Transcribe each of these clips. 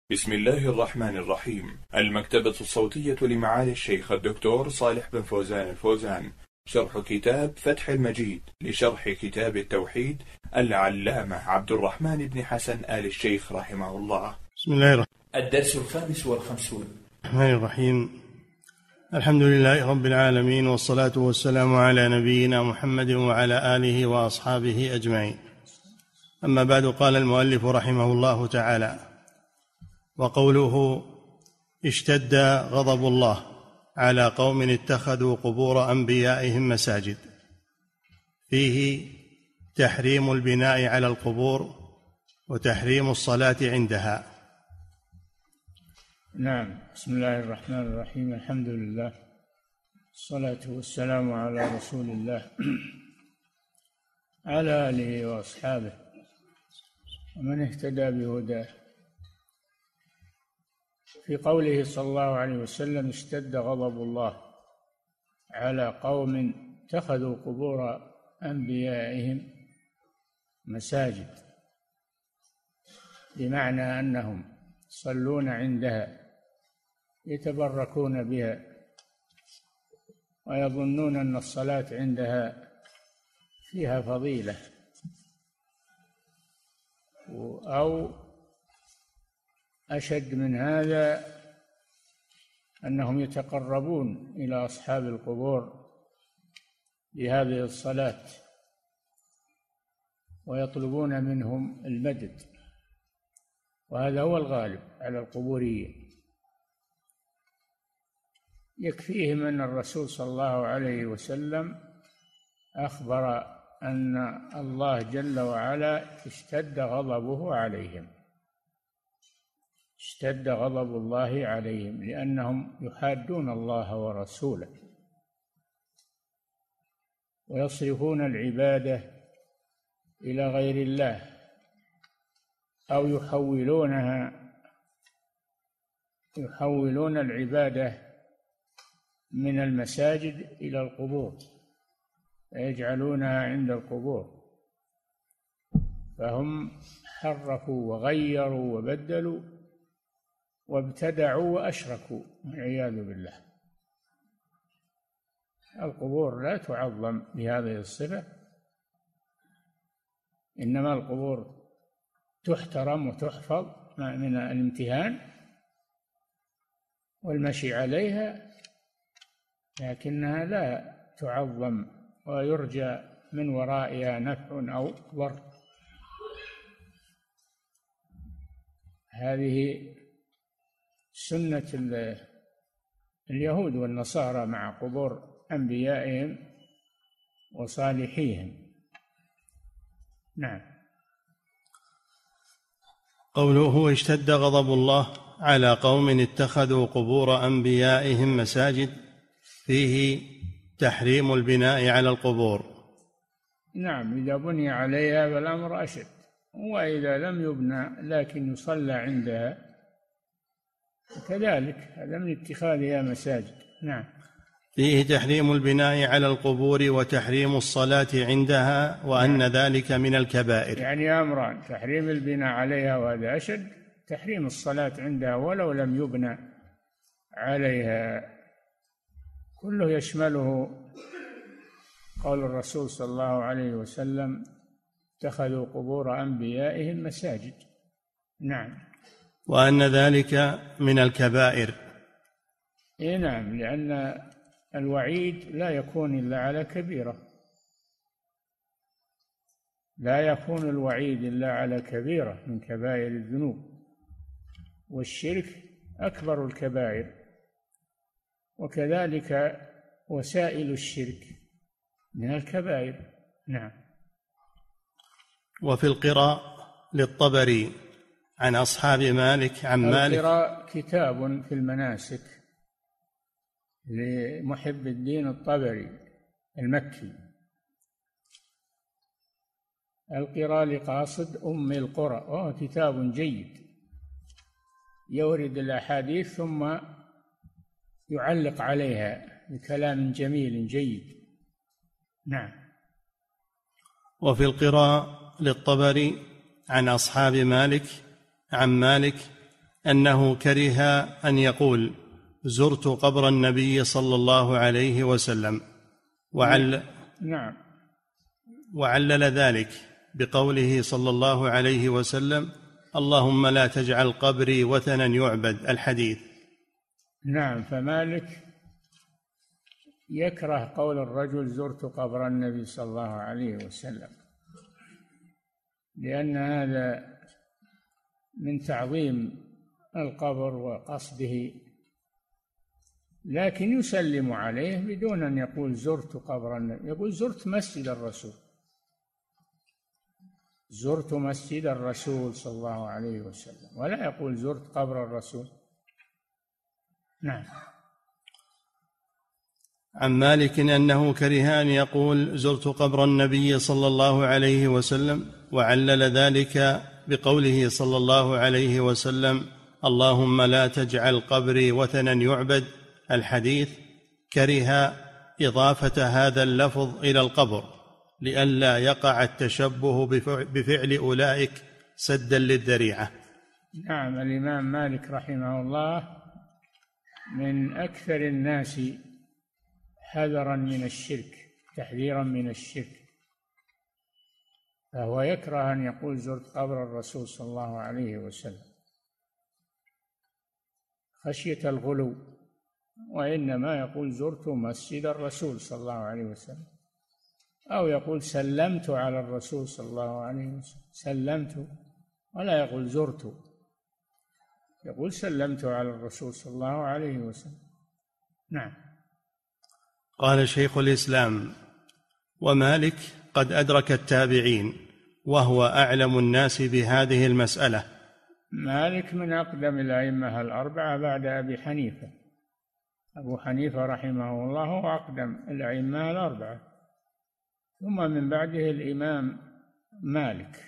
بسم الله الرحمن الرحيم. المكتبة الصوتية لمعالي الشيخ الدكتور صالح بن فوزان الفوزان، شرح كتاب فتح المجيد لشرح كتاب التوحيد العلامة عبد الرحمن بن حسن آل الشيخ رحمه الله. بسم الله الرحمن الدرس 55. الرحمن الرحيم. الحمد لله رب العالمين، والصلاة والسلام على نبينا محمد وعلى آله وأصحابه أجمعين. أما بعد، قال المؤلف رحمه الله تعالى: وقوله اشتد غضب الله على قوم اتخذوا قبور أنبيائهم مساجد، فيه تحريم البناء على القبور وتحريم الصلاة عندها. نعم. بسم الله الرحمن الرحيم. الحمد لله، الصلاة والسلام على رسول الله على آله وأصحابه ومن اهتدى بهداه. في قوله صلى الله عليه وسلم: اشتد غضب الله على قوم اتخذوا قبور أنبيائهم مساجد، بمعنى أنهم يصلون عندها، يتبركون بها، ويظنون أن الصلاة عندها فيها فضيلة، أو أشد من هذا أنهم يتقربون إلى أصحاب القبور بهذه الصلاة ويطلبون منهم المدد، وهذا هو الغالب على القبوريين. يكفيهم أن الرسول صلى الله عليه وسلم أخبر أن الله جل وعلا اشتد غضبه عليهم، اشتد غضب الله عليهم لأنهم يحادون الله ورسوله ويصرفون العبادة إلى غير الله، أو يحولون العبادة من المساجد إلى القبور، ويجعلونها عند القبور، فهم حرفوا وغيروا وبدلوا وابتدعوا وأشركوا والعياذ بالله. القبور لا تعظم بهذه الصفة، إنما القبور تحترم وتحفظ من الامتهان والمشي عليها، لكنها لا تعظم ويرجى من ورائها نفع أو ضر. هذه سنة اليهود والنصارى مع قبور أنبيائهم وصالحيهم. نعم. قوله اشتد غضب الله على قوم اتخذوا قبور أنبيائهم مساجد، فيه تحريم البناء على القبور. نعم، إذا بني عليها فالأمر أشد، وإذا لم يبنى لكن يصلى عندها كذلك، هذا من اتخاذها مساجد. نعم. فيه تحريم البناء على القبور وتحريم الصلاة عندها، وأن ذلك من الكبائر. يعني أمران: تحريم البناء عليها وهذا أشد، تحريم الصلاة عندها ولو لم يبنى عليها، كله يشمله قول الرسول صلى الله عليه وسلم: اتخذوا قبور أنبيائهم مساجد. نعم. وأن ذلك من الكبائر. نعم، لأن الوعيد لا يكون إلا على كبيرة، لا يكون الوعيد إلا على كبيرة من كبائر الذنوب، والشرك أكبر الكبائر، وكذلك وسائل الشرك من الكبائر. نعم. وفي القراء للطبري عن أصحاب مالك عن مالك. القراء كتاب في المناسك لمحب الدين الطبري المكي. القراء لقاصد أم القرى، وهو كتاب جيد يورد الأحاديث ثم يعلق عليها بكلام جميل جيد. نعم. وفي القراء للطبري عن أصحاب مالك عن مالك أنه كره أن يقول زرت قبر النبي صلى الله عليه وسلم، نعم. وعلل ذلك بقوله صلى الله عليه وسلم اللهم لا تجعل قبري وثنا يعبد، الحديث. نعم. فمالك يكره قول الرجل زرت قبر النبي صلى الله عليه وسلم، لأن هذا من تعظيم القبر وقصده، لكن يسلم عليه بدون أن يقول زرت قبر النبي، يقول زرت مسجد الرسول، زرت مسجد الرسول صلى الله عليه وسلم، ولا يقول زرت قبر الرسول. نعم. عن مالك أنه كره أن يقول زرت قبر النبي صلى الله عليه وسلم، وعلل ذلك بقوله صلى الله عليه وسلم اللهم لا تجعل قبري وثنا يعبد، الحديث. كره إضافة هذا اللفظ إلى القبر لئلا يقع التشبه بفعل أولئك سدا للذريعة. نعم. الإمام مالك رحمه الله من أكثر الناس حذرا من الشرك، تحذيرا من الشرك، فهو يكره أن يقول زرت قبر الرسول صلى الله عليه وسلم خشية الغلو، وإنما يقول زرت مسجد الرسول صلى الله عليه وسلم، أو يقول سلمت على الرسول صلى الله عليه وسلم، سلمت، ولا يقول زرت، يقول سلمت على الرسول صلى الله عليه وسلم. نعم. قال شيخ الإسلام ومالك قد أدرك التابعين وهو أعلم الناس بهذه المسألة. مالك من أقدم الأئمة الأربعة بعد أبي حنيفة، أبو حنيفة رحمه الله هو أقدم الأئمة الأربعة، ثم من بعده الإمام مالك،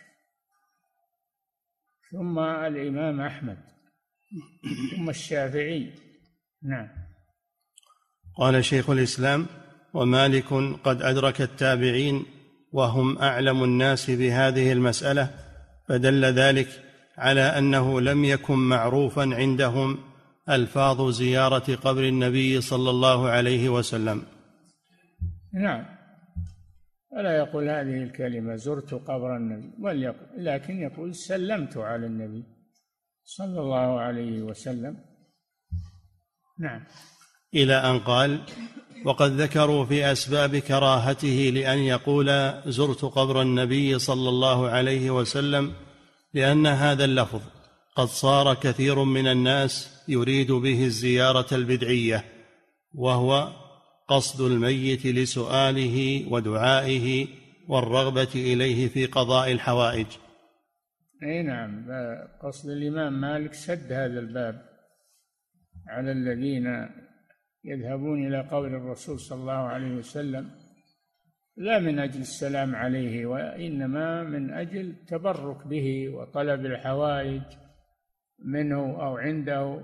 ثم الإمام أحمد، ثم الشافعي. نعم. قال شيخ الإسلام ومالك قد أدرك التابعين وهم أعلم الناس بهذه المسألة، فدل ذلك على أنه لم يكن معروفا عندهم ألفاظ زيارة قبر النبي صلى الله عليه وسلم. نعم. ولا يقول هذه الكلمة زرت قبر النبي، لكن يقول سلمت على النبي صلى الله عليه وسلم. نعم. إلى أن قال وقد ذكروا في أسباب كراهته لأن يقول زرت قبر النبي صلى الله عليه وسلم لأن هذا اللفظ قد صار كثير من الناس يريد به الزيارة البدعية، وهو قصد الميت لسؤاله ودعائه والرغبة إليه في قضاء الحوائج. أي نعم. قصد الإمام مالك سد هذا الباب على الذين يذهبون إلى قبر الرسول صلى الله عليه وسلم لا من أجل السلام عليه، وإنما من أجل التبرك به وطلب الحوائج منه أو عنده.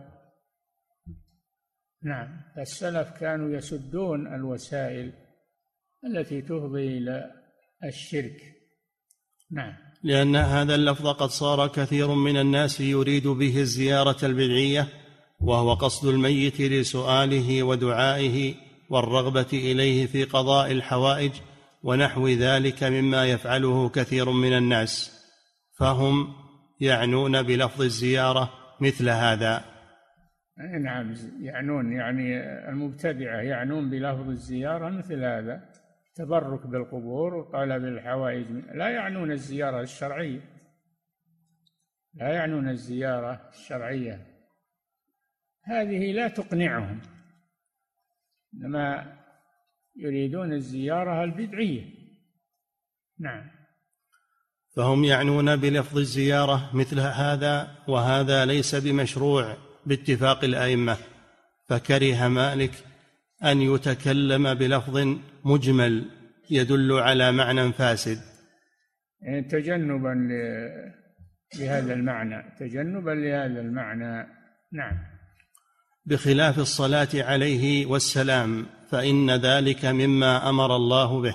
نعم. السلف كانوا يسدون الوسائل التي تفضي إلى الشرك. نعم. لأن هذا اللفظ قد صار كثير من الناس يريد به الزيارة البدعية، وهو قصد الميت لسؤاله ودعائه والرغبة إليه في قضاء الحوائج ونحو ذلك مما يفعله كثير من الناس، فهم يعنون بلفظ الزيارة مثل هذا. نعم. يعنون، يعني المبتدعة يعنون بلفظ الزيارة مثل هذا، تبرك بالقبور وطلب الحوائج، لا يعنون الزيارة الشرعية، لا يعنون الزيارة الشرعية، هذه لا تقنعهم، إنما يريدون الزيارة البدعية. نعم. فهم يعنون بلفظ الزيارة مثل هذا، وهذا ليس بمشروع باتفاق الأئمة، فكره مالك أن يتكلم بلفظ مجمل يدل على معنى فاسد، يعني تجنبا لهذا المعنى، تجنبا لهذا المعنى. نعم. بخلاف الصلاة عليه والسلام فإن ذلك مما أمر الله به.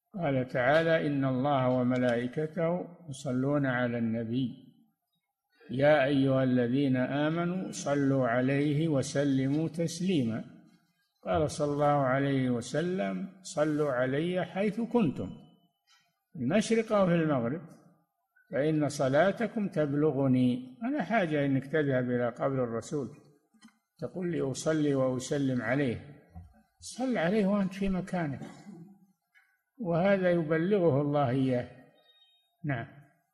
قال تعالى إن الله وملائكته يصلون على النبي يا أيها الذين آمنوا صلوا عليه وسلموا تسليما. قال صلى الله عليه وسلم: صلوا علي حيث كنتم، في المشرق أو في المغرب، فإن صلاتكم تبلغني. أنا حاجة أنك تذهب إلى قبر الرسول تقول لي أصلي وأسلم عليه؟ صل عليه وأنت في مكانك، وهذا يبلغه الله إياه. نعم.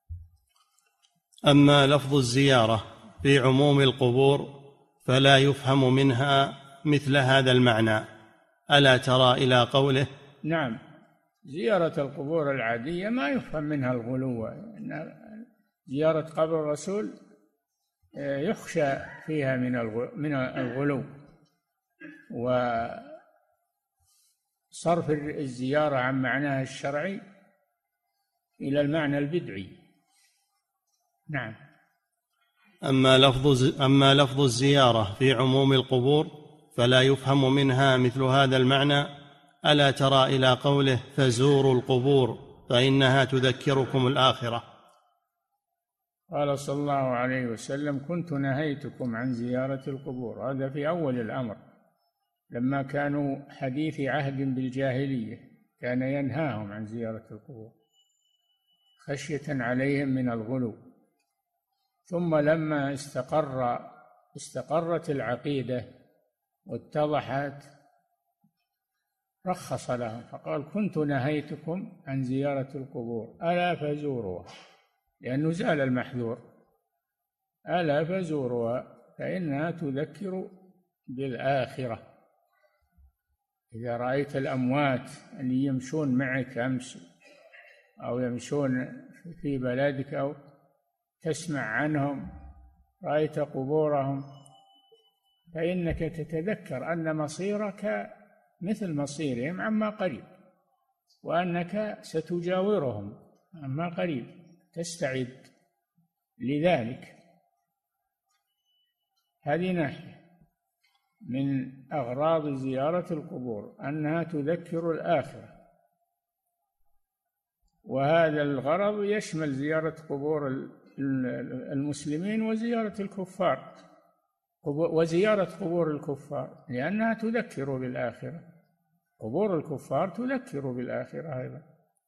أما لفظ الزيارة في عموم القبور فلا يفهم منها مثل هذا المعنى، ألا ترى إلى قوله؟ نعم، زيارة القبور العادية ما يفهم منها الغلو. زيارة قبر الرسول يخشى فيها من الغلو، وصرف الزيارة عن معناها الشرعي إلى المعنى البدعي. نعم. أما لفظ الزيارة في عموم القبور فلا يفهم منها مثل هذا المعنى، ألا ترى إلى قوله: فزوروا القبور فإنها تذكركم الآخرة. قال صلى الله عليه وسلم: كنت نهيتكم عن زيارة القبور. هذا في أول الأمر، لما كانوا حديث عهد بالجاهلية كان ينهاهم عن زيارة القبور خشية عليهم من الغلو. ثم لما استقرت العقيدة واتضحت رخص لهم فقال: كنت نهيتكم عن زيارة القبور ألا فزوروها، لأنه زال المحذور. ألا فزوروها فإنها تذكر بالآخرة. إذا رأيت الأموات اللي يمشون معك أمس أو يمشون في بلدك أو تسمع عنهم، رأيت قبورهم، فإنك تتذكر أن مصيرك مثل مصيرهم عما قريب، وأنك ستجاورهم عما قريب، تستعد لذلك. هذه ناحية من أغراض زيارة القبور، أنها تذكر الآخرة. وهذا الغرض يشمل زيارة قبور المسلمين وزيارة الكفار، وزيارة قبور الكفار لأنها تذكر بالآخرة. قبور الكفار تذكر بالآخرة أيضا.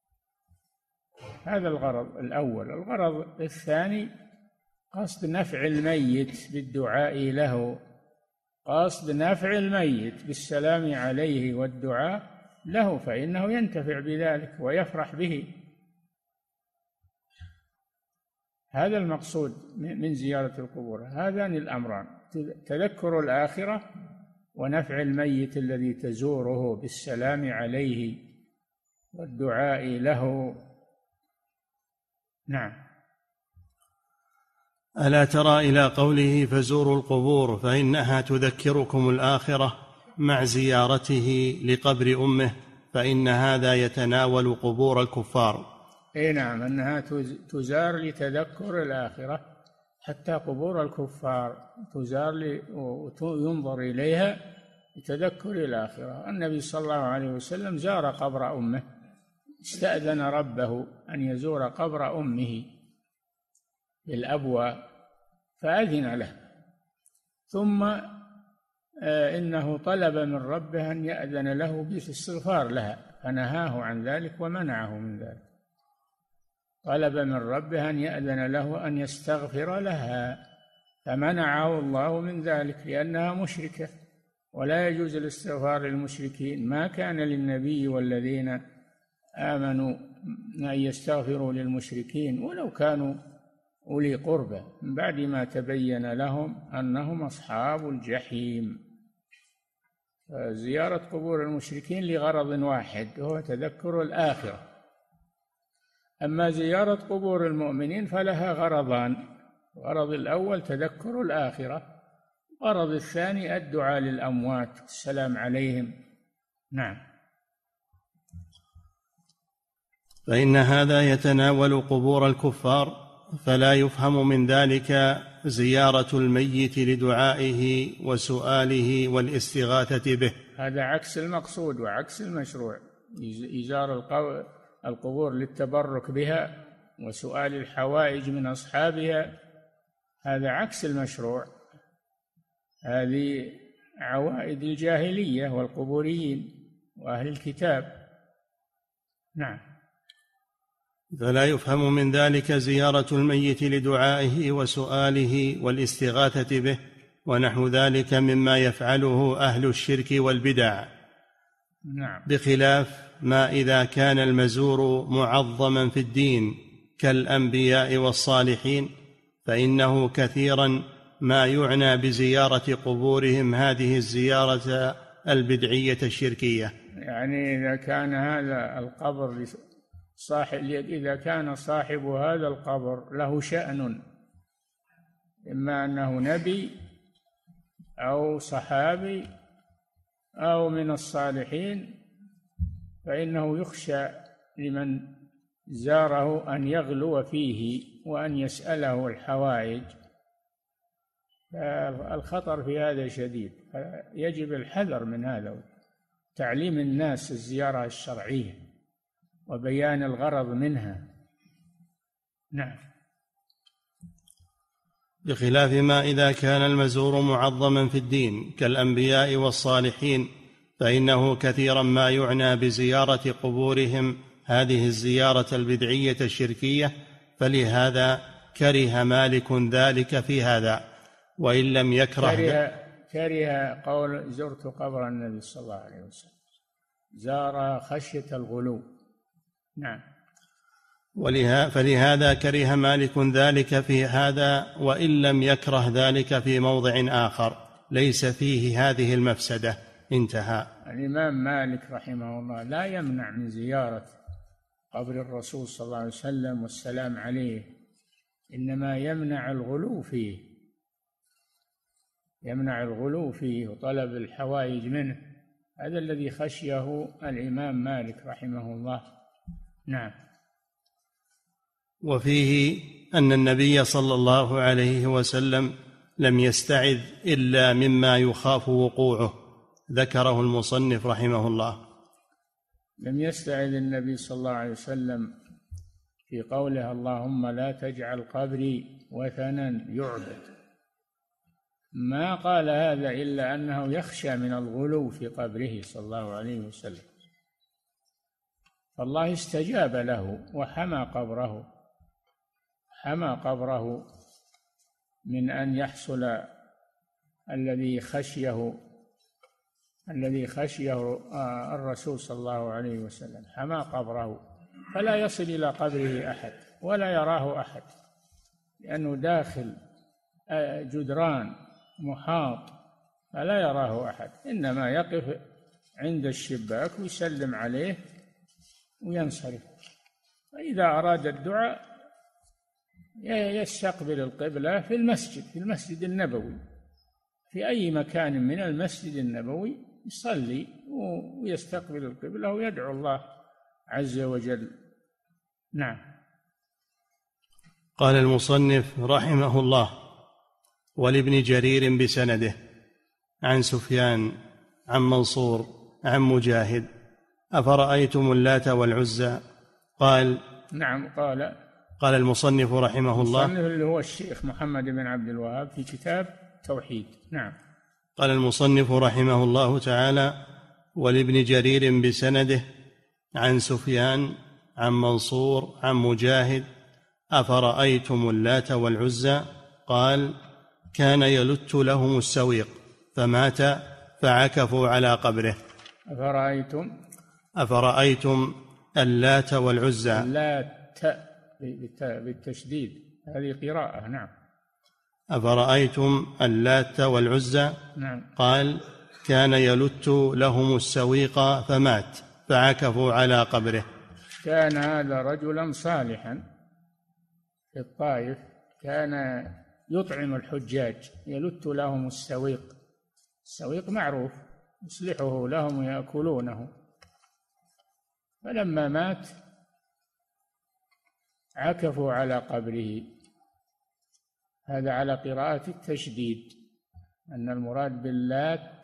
هذا الغرض الأول. الغرض الثاني قصد نفع الميت بالدعاء له، قصد نفع الميت بالسلام عليه والدعاء له، فإنه ينتفع بذلك ويفرح به. هذا المقصود من زيارة القبور، هذان الأمران: تذكر الآخرة ونفع الميت الذي تزوره بالسلام عليه والدعاء له. نعم. ألا ترى إلى قوله: فزوروا القبور فإنها تذكركم الآخرة، مع زيارته لقبر أمه، فإن هذا يتناول قبور الكفار. اي نعم، انها تزار لتذكر الاخره، حتى قبور الكفار تزار وينظر اليها لتذكر الاخره. النبي صلى الله عليه وسلم زار قبر امه، استأذن ربه ان يزور قبر امه بالأبوى فأذن له، ثم انه طلب من ربه ان يأذن له بالاستغفار لها فنهاه عن ذلك ومنعه من ذلك. طلب من ربه أن يأذن له أن يستغفر لها فمنعه الله من ذلك لأنها مشركة، ولا يجوز الاستغفار للمشركين. ما كان للنبي والذين آمنوا أن يستغفروا للمشركين ولو كانوا أولي قربى من بعد ما تبين لهم أنهم أصحاب الجحيم. زيارة قبور المشركين لغرض واحد وهو تذكر الآخرة. أما زيارة قبور المؤمنين فلها غرضان: الغرض الأول تذكر الآخرة، الغرض الثاني الدعاء للأموات السلام عليهم. نعم. فإن هذا يتناول قبور الكفار، فلا يفهم من ذلك زيارة الميت لدعائه وسؤاله والاستغاثة به. هذا عكس المقصود وعكس المشروع. يزار القبور للتبرك بها وسؤال الحوائج من أصحابها، هذا عكس المشروع، هذه عوائد الجاهلية والقبوريين وأهل الكتاب. نعم. فلا يفهم من ذلك زيارة الميت لدعائه وسؤاله والاستغاثة به ونحو ذلك مما يفعله أهل الشرك والبدع. نعم. بخلاف ما إذا كان المزور معظما في الدين كالأنبياء والصالحين، فإنه كثيرا ما يعنى بزيارة قبورهم هذه الزيارة البدعية الشركية. يعني إذا كان هذا القبر إذا كان صاحب هذا القبر له شأن، إما أنه نبي أو صحابي أو من الصالحين، فإنه يخشى لمن زاره أن يغلو فيه وأن يسأله الحوائج. الخطر في هذا شديد، يجب الحذر من هذا، تعليم الناس الزيارة الشرعية وبيان الغرض منها. نعم. بخلاف ما إذا كان المزور معظما في الدين كالأنبياء والصالحين، فإنه كثيرا ما يعنى بزيارة قبورهم هذه الزيارة البدعية الشركية، فلهذا كره مالك ذلك في هذا، وإن لم يكره كره قول زرت قبر النبي صلى الله عليه وسلم، زار خشية الغلو. نعم. فلهذا كره مالك ذلك في هذا، وإن لم يكره ذلك في موضع آخر ليس فيه هذه المفسدة. انتهى. الإمام مالك رحمه الله لا يمنع من زيارة قبر الرسول صلى الله عليه وسلم والسلام عليه، إنما يمنع الغلو فيه وطلب الحوائج منه. هذا الذي خشيه الإمام مالك رحمه الله. نعم. وفيه أن النبي صلى الله عليه وسلم لم يستعذ إلا مما يخاف وقوعه، ذكره المصنف رحمه الله. لم يستعذ النبي صلى الله عليه وسلم في قوله اللهم لا تجعل قبري وثنا يعبد، ما قال هذا إلا أنه يخشى من الغلو في قبره صلى الله عليه وسلم، فالله استجاب له وحمى قبره من أن يحصل الذي خشيه الرسول صلى الله عليه وسلم، حمى قبره فلا يصل إلى قبره أحد ولا يراه أحد، لأنه داخل جدران محاط فلا يراه أحد، إنما يقف عند الشباك ويسلم عليه وينصرف. فإذا أراد الدعاء يستقبل القبلة في المسجد النبوي، في أي مكان من المسجد النبوي يصلي ويستقبل القبلة ويدعو الله عز وجل. نعم. قال المصنف رحمه الله: ولابن جرير بسنده عن سفيان عن منصور عن مجاهد: أفرأيتم اللات والعزى؟ قال: نعم. قال المصنف رحمه الله، المصنف اللي هو الشيخ محمد بن عبد الوهاب في كتاب توحيد. نعم. قال المصنف رحمه الله تعالى: ولابن جرير بسنده عن سفيان عن منصور عن مجاهد: أفرأيتم اللات والعزى؟ قال: كان يلت لهم السويق فمات فعكفوا على قبره. أفرأيتم اللات والعزى؟ اللات بالتشديد، هذه قراءة. نعم. أفرأيتم اللات والعزى؟ نعم. قال: كان يلت لهم السويق فمات فعكفوا على قبره. كان هذا رجلا صالحا في الطائف، كان يطعم الحجاج، يلت لهم السويق معروف، يصلحه لهم ويأكلونه، فلما مات عكفوا على قبره. هذا على قراءة التشديد، أن المراد باللات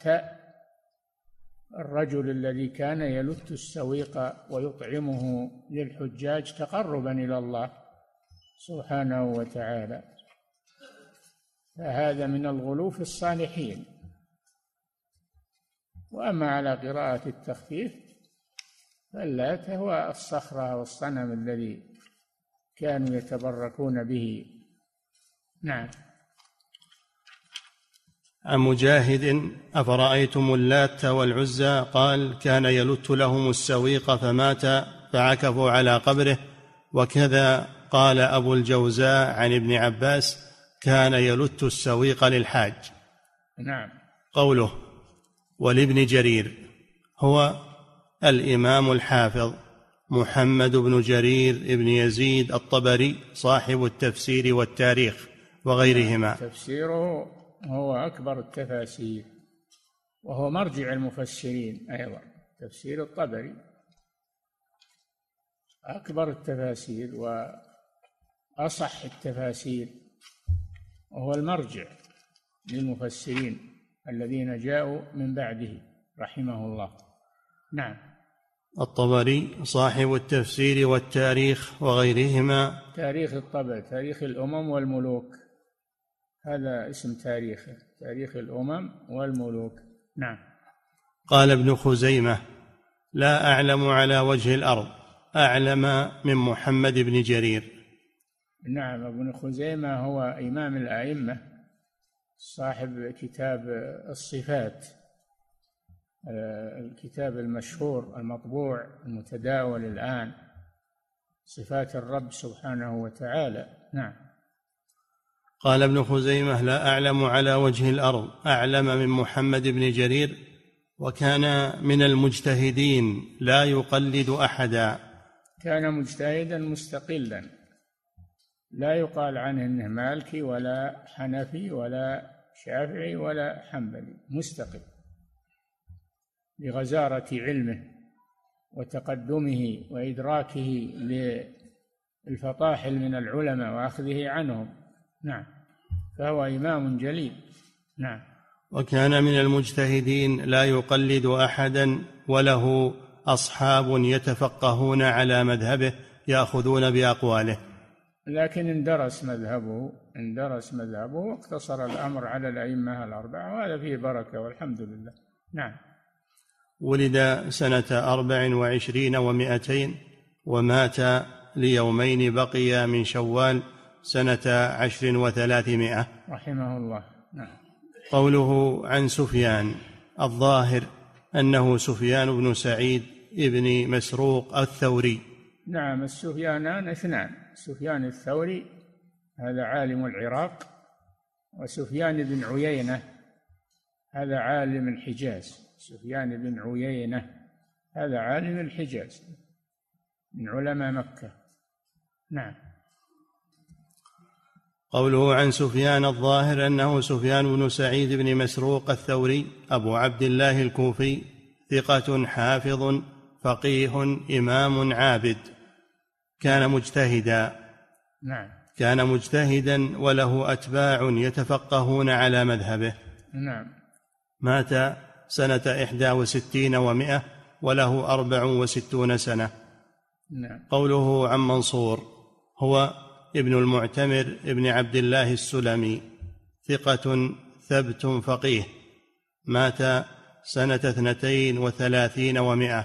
الرجل الذي كان يلت السويق ويطعمه للحجاج تقربا إلى الله سبحانه وتعالى. فهذا من الغلو في الصالحين. وأما على قراءة التخفيف فاللات هو الصخرة والصنم الذي كانوا يتبركون به. نعم. عن مجاهد: أفرأيتم اللات والعزى؟ قال: كان يلت لهم السويق فمات فعكفوا على قبره. وكذا قال أبو الجوزاء عن ابن عباس: كان يلت السويق للحاج. نعم. قوله: ولابن جرير هو الإمام الحافظ محمد بن جرير بن يزيد الطبري صاحب التفسير والتاريخ وغيرهما. تفسيره هو أكبر التفاسير، وهو مرجع المفسرين أيضا. تفسير الطبري أكبر التفاسير وأصح التفاسير، وهو المرجع للمفسرين الذين جاءوا من بعده رحمه الله. نعم. الطبري صاحب التفسير والتاريخ وغيرهما. تاريخ الطبري تاريخ الأمم والملوك، هذا اسم تاريخه، تاريخ الأمم والملوك. نعم. قال ابن خزيمة: لا أعلم على وجه الأرض أعلم من محمد بن جرير. نعم. ابن خزيمة هو إمام الأئمة، صاحب كتاب الصفات، الكتاب المشهور المطبوع المتداول الآن، صفات الرب سبحانه وتعالى. نعم. قال ابن خزيمة: لا أعلم على وجه الأرض أعلم من محمد بن جرير، وكان من المجتهدين لا يقلد أحدا. كان مجتهدا مستقلا، لا يقال عنه انه مالكي ولا حنفي ولا شافعي ولا حنبلي، مستقل لغزارة علمه وتقدمه وإدراكه للفطاحل من العلماء وأخذه عنهم. نعم. فهو إمام جليل. نعم. وكان من المجتهدين لا يقلد أحدا، وله أصحاب يتفقهون على مذهبه يأخذون بأقواله. لكن اندرس مذهبه واقتصر الأمر على الأئمة الأربعة، وهذا فيه بركة والحمد لله. نعم. ولد سنة 24 و200، ومات ليومين بقي من شوال سنة 10 و300 رحمه الله. نعم. قوله عن سفيان: الظاهر أنه سفيان بن سعيد ابن مسروق الثوري. نعم. السفيانان اثنان: سفيان الثوري هذا عالم العراق، وسفيان بن عيينة هذا عالم الحجاز. سفيان بن عيينة هذا عالم الحجاز من علماء مكة. نعم. قوله عن سفيان: الظاهر أنه سفيان بن سعيد بن مسروق الثوري أبو عبد الله الكوفي، ثقة حافظ فقيه إمام عابد، كان مجتهدا. نعم. كان مجتهدا وله أتباع يتفقهون على مذهبه. نعم. مات سنة 61 و100 وله 64 سنة. نعم. قوله عن منصور: هو ابن المعتمر ابن عبد الله السلمي، ثقة ثبت فقيه، مات سنة 32 و100.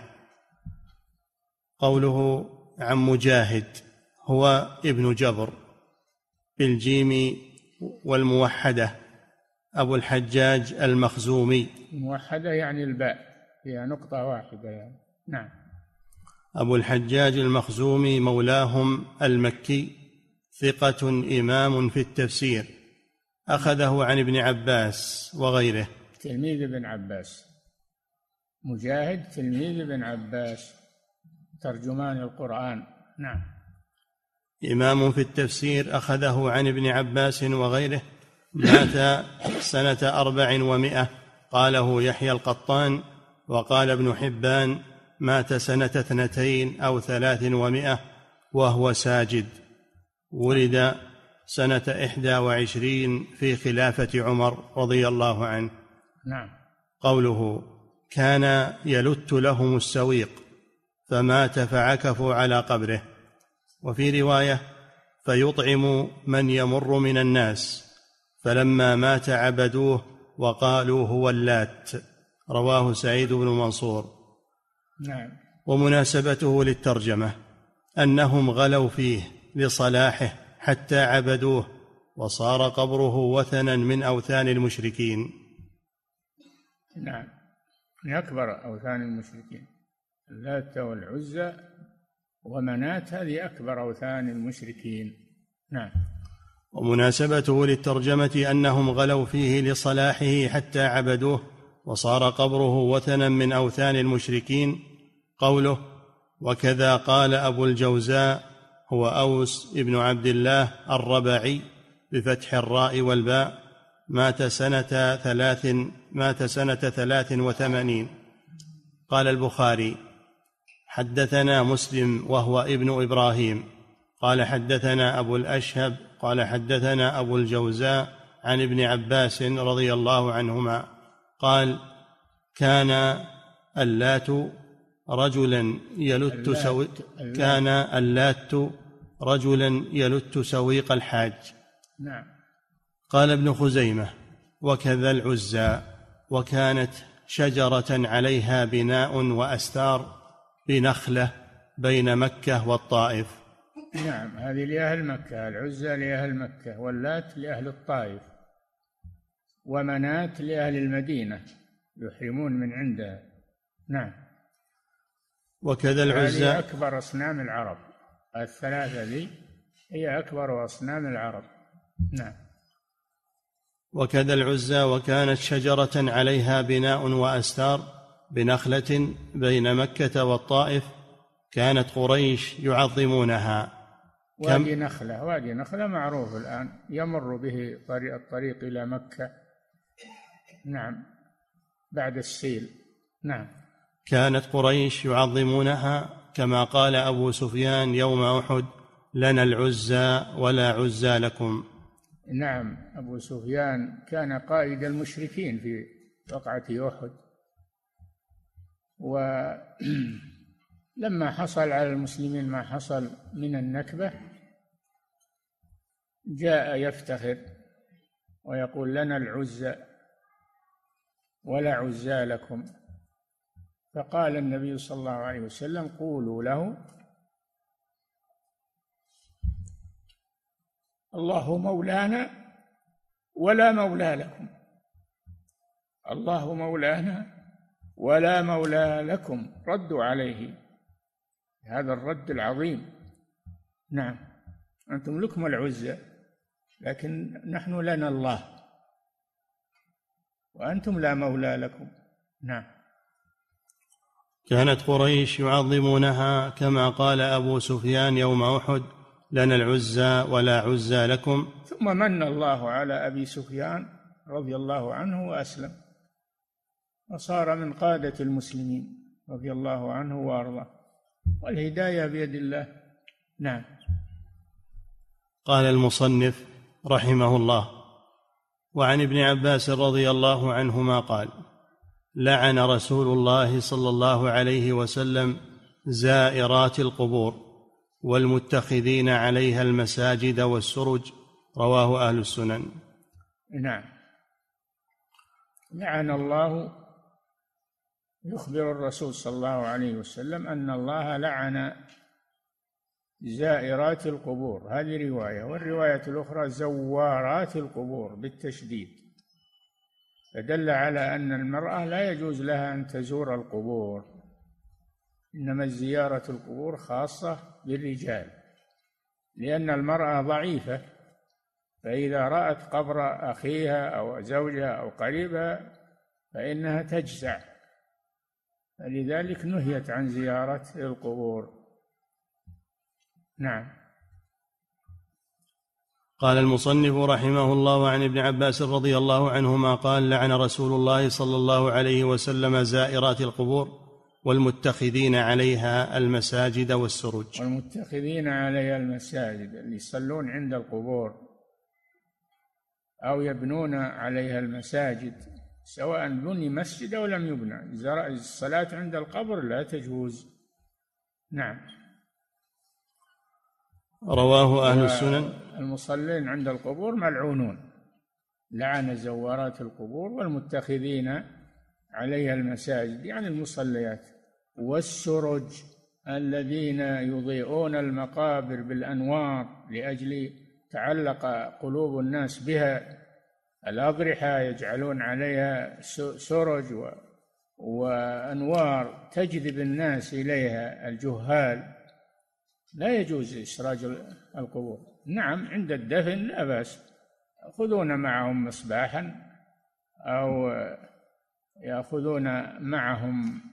قوله عن مجاهد: هو ابن جبر بالجيم والموحدة، أبو الحجاج المخزومي. الموحدة يعني الباء فيها نقطة واحدة يعني. نعم. أبو الحجاج المخزومي مولاهم المكي، ثقة إمام في التفسير، أخذه عن ابن عباس وغيره. تلميذ ابن عباس. مجاهد تلميذ ابن عباس ترجمان القرآن. نعم. إمام في التفسير، أخذه عن ابن عباس وغيره، مات سنة 400، قاله يحيى القطان. وقال ابن حبان: مات سنة 2 أو 300 وهو ساجد. ولد سنة 21 في خلافة عمر رضي الله عنه. نعم. قوله كان يلت لهم السويق فمات فعكفوا على قبره. وفي رواية: فيطعم من يمر من الناس فلما مات عبدوه وقالوا هو اللات. رواه سعيد بن منصور. نعم. ومناسبته للترجمة أنهم غلوا فيه لصلاحه حتى عبدوه وصار قبره وثنا من أوثان المشركين. نعم، من أكبر أوثان المشركين، اللات والعزى ومنات هذه أكبر أوثان المشركين. نعم. ومناسبته للترجمة أنهم غلوا فيه لصلاحه حتى عبدوه وصار قبره وثنا من أوثان المشركين، قوله: وكذا قال أبو الجوزاء هو أوس ابن عبد الله الربعي بفتح الراء والباء، مات سنة 83. قال البخاري: حدثنا مسلم وهو ابن إبراهيم قال حدثنا أبو الأشهب قال حدثنا أبو الجوزاء عن ابن عباس رضي الله عنهما قال: كان اللات رجلا يلت سويق الحاج. نعم. قال ابن خزيمة: وكذا العزى، وكانت شجرة عليها بناء وأستار بنخلة بين مكة والطائف. نعم، هذه لأهل مكة، العزى لأهل مكة، واللات لأهل الطائف، ومنات لأهل المدينة يحرمون من عندها. نعم. وكذا العزى هذه أكبر أصنام العرب، الثلاثة ذي هي أكبر أصنام العرب. نعم. وكذا العزى، وكانت شجرة عليها بناء وأستار بنخلة بين مكة والطائف، كانت قريش يعظمونها. وادي نخلة معروف الآن، يمر به الطريق إلى مكة. نعم، بعد السيل. نعم. كانت قريش يعظمونها، كما قال أبو سفيان يوم أحد: لنا العزى ولا عزى لكم. نعم، أبو سفيان كان قائد المشركين في وقعة أحد، ولما حصل على المسلمين ما حصل من النكبة جاء يفتخر ويقول: لنا العزى ولا عزى لكم. فقال النبي صلى الله عليه وسلم: قولوا له الله مولانا ولا مولى لكم، الله مولانا ولا مولى لكم. ردوا عليه هذا الرد العظيم. نعم، أنتم لكم العزة، لكن نحن لنا الله وأنتم لا مولى لكم. نعم. كانت قريش يعظمونها، كما قال أبو سفيان يوم أحد: لنا العزى ولا عزى لكم. ثم من الله على أبي سفيان رضي الله عنه وأسلم، وصار من قادة المسلمين رضي الله عنه وأرضاه، والهداية بيد الله. نعم. قال المصنف رحمه الله: وعن ابن عباس رضي الله عنهما قال: لعن رسول الله صلى الله عليه وسلم زائرات القبور والمتخذين عليها المساجد والسرج. رواه أهل السنن. نعم. لعن الله، يخبر الرسول صلى الله عليه وسلم أن الله لعن زائرات القبور، هذه رواية، والرواية الأخرى زوارات القبور بالتشديد، فدل على أن المرأة لا يجوز لها أن تزور القبور، إنما زيارة القبور خاصة بالرجال، لأن المرأة ضعيفة، فإذا رأت قبر أخيها أو زوجها أو قريبها فإنها تجزع، فلذلك نهيت عن زيارة القبور. نعم. قال المصنف رحمه الله: عن ابن عباس رضي الله عنهما قال: لعن رسول الله صلى الله عليه وسلم زائرات القبور والمتخذين عليها المساجد والسرج. والمتخذين عليها المساجد، اللي يصلون عند القبور أو يبنون عليها المساجد، سواء بني مسجد أو لم يبنى، الصلاة عند القبر لا تجوز. نعم. رواه أهل السنن. المصلين عند القبور ملعونون، لعن زوارات القبور والمتخذين عليها المساجد يعني المصليات، والسرج الذين يضيئون المقابر بالأنوار لأجل تعلق قلوب الناس بها، الأضرحة يجعلون عليها سرج وأنوار تجذب الناس إليها الجهال، لا يجوز إسراج القبور. نعم عند الدفن لا بأس، يأخذون معهم مصباحا أو يأخذون معهم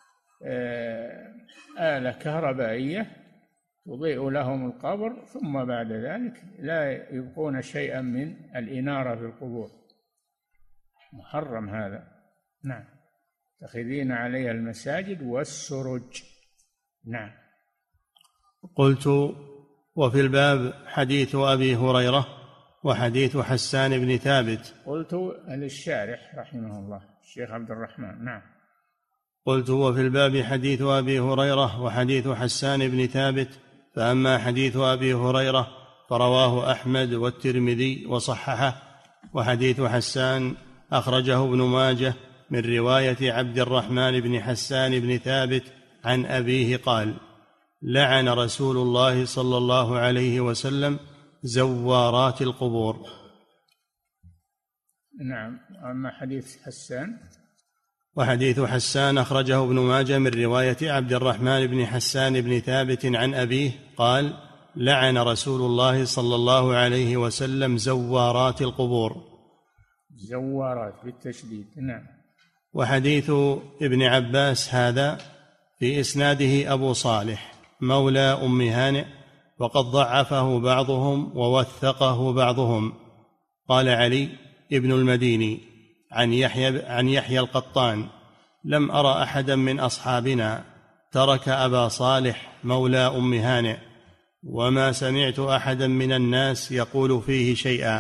آلة كهربائية تضيء لهم القبر، ثم بعد ذلك لا يبقون شيئا من الإنارة في القبور، محرم هذا. نعم، تخذين عليها المساجد والسرج. نعم. قلت: وفي الباب حديث أبي هريرة وحديث حسان بن ثابت. قلت للشارح رحمه الله الشيخ عبد الرحمن. نعم. قلت: وفي الباب حديث أبي هريرة وحديث حسان بن ثابت، فأما حديث أبي هريرة فرواه أحمد والترمذي وصححه، وحديث حسان أخرجه ابن ماجه من رواية عبد الرحمن بن حسان بن ثابت عن أبيه قال: لعن رسول الله صلى الله عليه وسلم زوارات القبور. نعم. أما حديث حسان، وحديث حسان أخرجه ابن ماجه من رواية عبد الرحمن بن حسان بن ثابت عن أبيه قال: لعن رسول الله صلى الله عليه وسلم زوارات القبور. زوارات بالتشديد. نعم. وحديث ابن عباس هذا في إسناده أبو صالح مولى أم هانئ، وقد ضعفه بعضهم ووثقه بعضهم. قال علي ابن المديني عن يحيى القطان: لم أرى أحدا من أصحابنا ترك أبا صالح مولى أم هانئ، وما سمعت أحدا من الناس يقول فيه شيئا،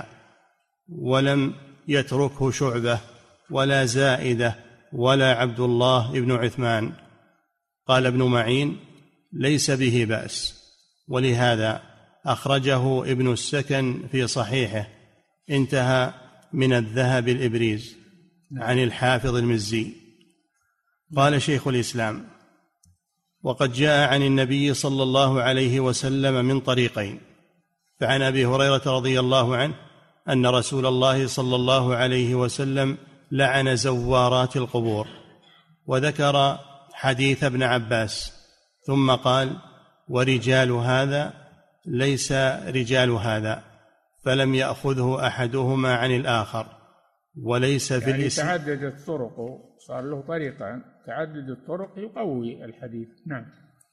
ولم يتركه شعبة ولا زائدة ولا عبد الله بن عثمان. قال ابن معين: ليس به بأس، ولهذا أخرجه ابن السكن في صحيحه. انتهى من الذهب الإبريز عن الحافظ المزي. قال شيخ الإسلام: وقد جاء عن النبي صلى الله عليه وسلم من طريقين، فعن أبي هريرة رضي الله عنه أن رسول الله صلى الله عليه وسلم لعن زوارات القبور، وذكر حديث ابن عباس، ثم قال: ورجال هذا ليس رجال هذا، فلم يأخذه أحدهما عن الآخر، وليس في يعني تعدد الطرق، صار له طريقان، تعدد الطرق يقوي الحديث. نعم.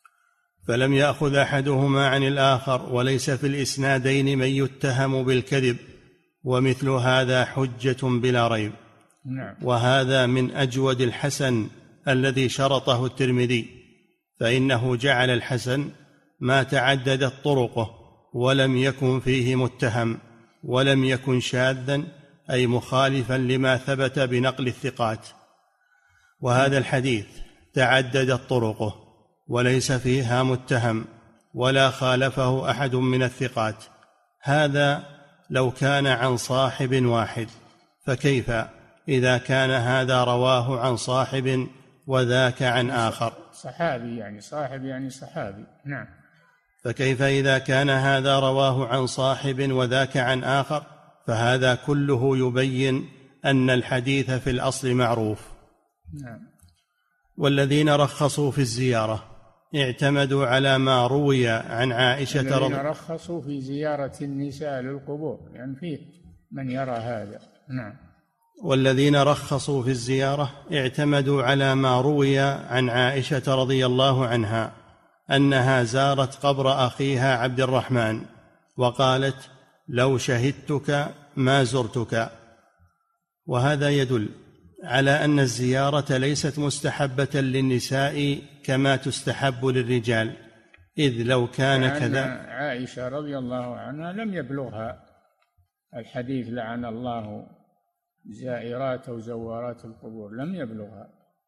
فلم يأخذ أحدهما عن الآخر، وليس في الإسنادين من يتهم بالكذب، ومثل هذا حجة بلا ريب. نعم. وهذا من أجود الحسن الذي شرطه الترمذي، فإنه جعل الحسن ما تعددت طرقه ولم يكن فيه متهم، ولم يكن شاذا أي مخالفا لما ثبت بنقل الثقات. وهذا الحديث تعددت طرقه وليس فيها متهم ولا خالفه أحد من الثقات. هذا لو كان عن صاحب واحد، فكيف إذا كان هذا رواه عن صاحب وذاك عن آخر؟ صحابي يعني صاحب يعني صحابي. نعم. فكيف إذا كان هذا رواه عن صاحب وذاك عن آخر؟ فهذا كله يبين أن الحديث في الأصل معروف. نعم. والذين رخصوا في الزيارة اعتمدوا على ما روي عن عائشة الذين رخصوا في زيارة النساء للقبور، يعني فيه من يرى هذا. نعم. والذين رخصوا في الزيارة اعتمدوا على ما روي عن عائشة رضي الله عنها أنها زارت قبر أخيها عبد الرحمن وقالت: لو شهدتك ما زرتك. وهذا يدل على أن الزيارة ليست مستحبة للنساء كما تستحب للرجال، إذ لو كان كذا. عائشة رضي الله عنها لم يبلغها الحديث لعن الله زائرات أو زوارات القبور، لم يبلغها،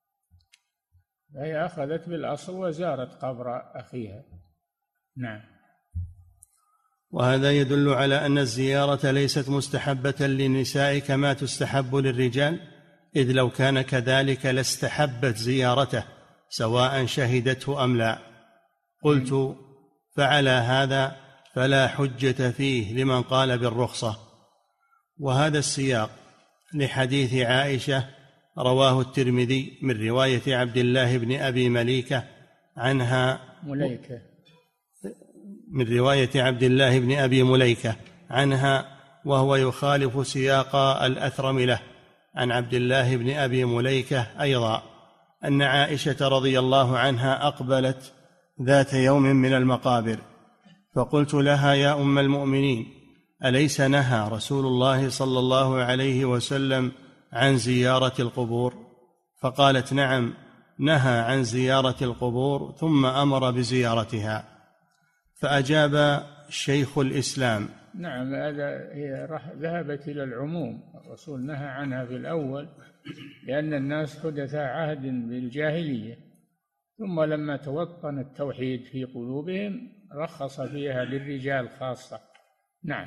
فهي أخذت بالأصل وزارت قبر أخيها. نعم. وهذا يدل على أن الزيارة ليست مستحبة للنساء كما تستحب للرجال، إذ لو كان كذلك لاستحبت زيارته سواء شهدته أم لا. قلت: فعلى هذا فلا حجة فيه لمن قال بالرخصة. وهذا السياق لحديث عائشة رواه الترمذي من رواية عبد الله بن أبي مليكة عنها من رواية عبد الله بن أبي مليكة عنها، وهو يخالف سياق الأثرم له عن عبد الله بن أبي مليكة أيضا أن عائشة رضي الله عنها أقبلت ذات يوم من المقابر، فقلت لها: يا أم المؤمنين، أليس نهى رسول الله صلى الله عليه وسلم عن زيارة القبور؟ فقالت: نعم، نهى عن زيارة القبور ثم أمر بزيارتها. فأجاب شيخ الإسلام: نعم، هذا ذهبت إلى العموم، الرسول نهى عنها في الأول لأن الناس حدث عهد بالجاهلية، ثم لما توطن التوحيد في قلوبهم رخص فيها للرجال خاصة. نعم.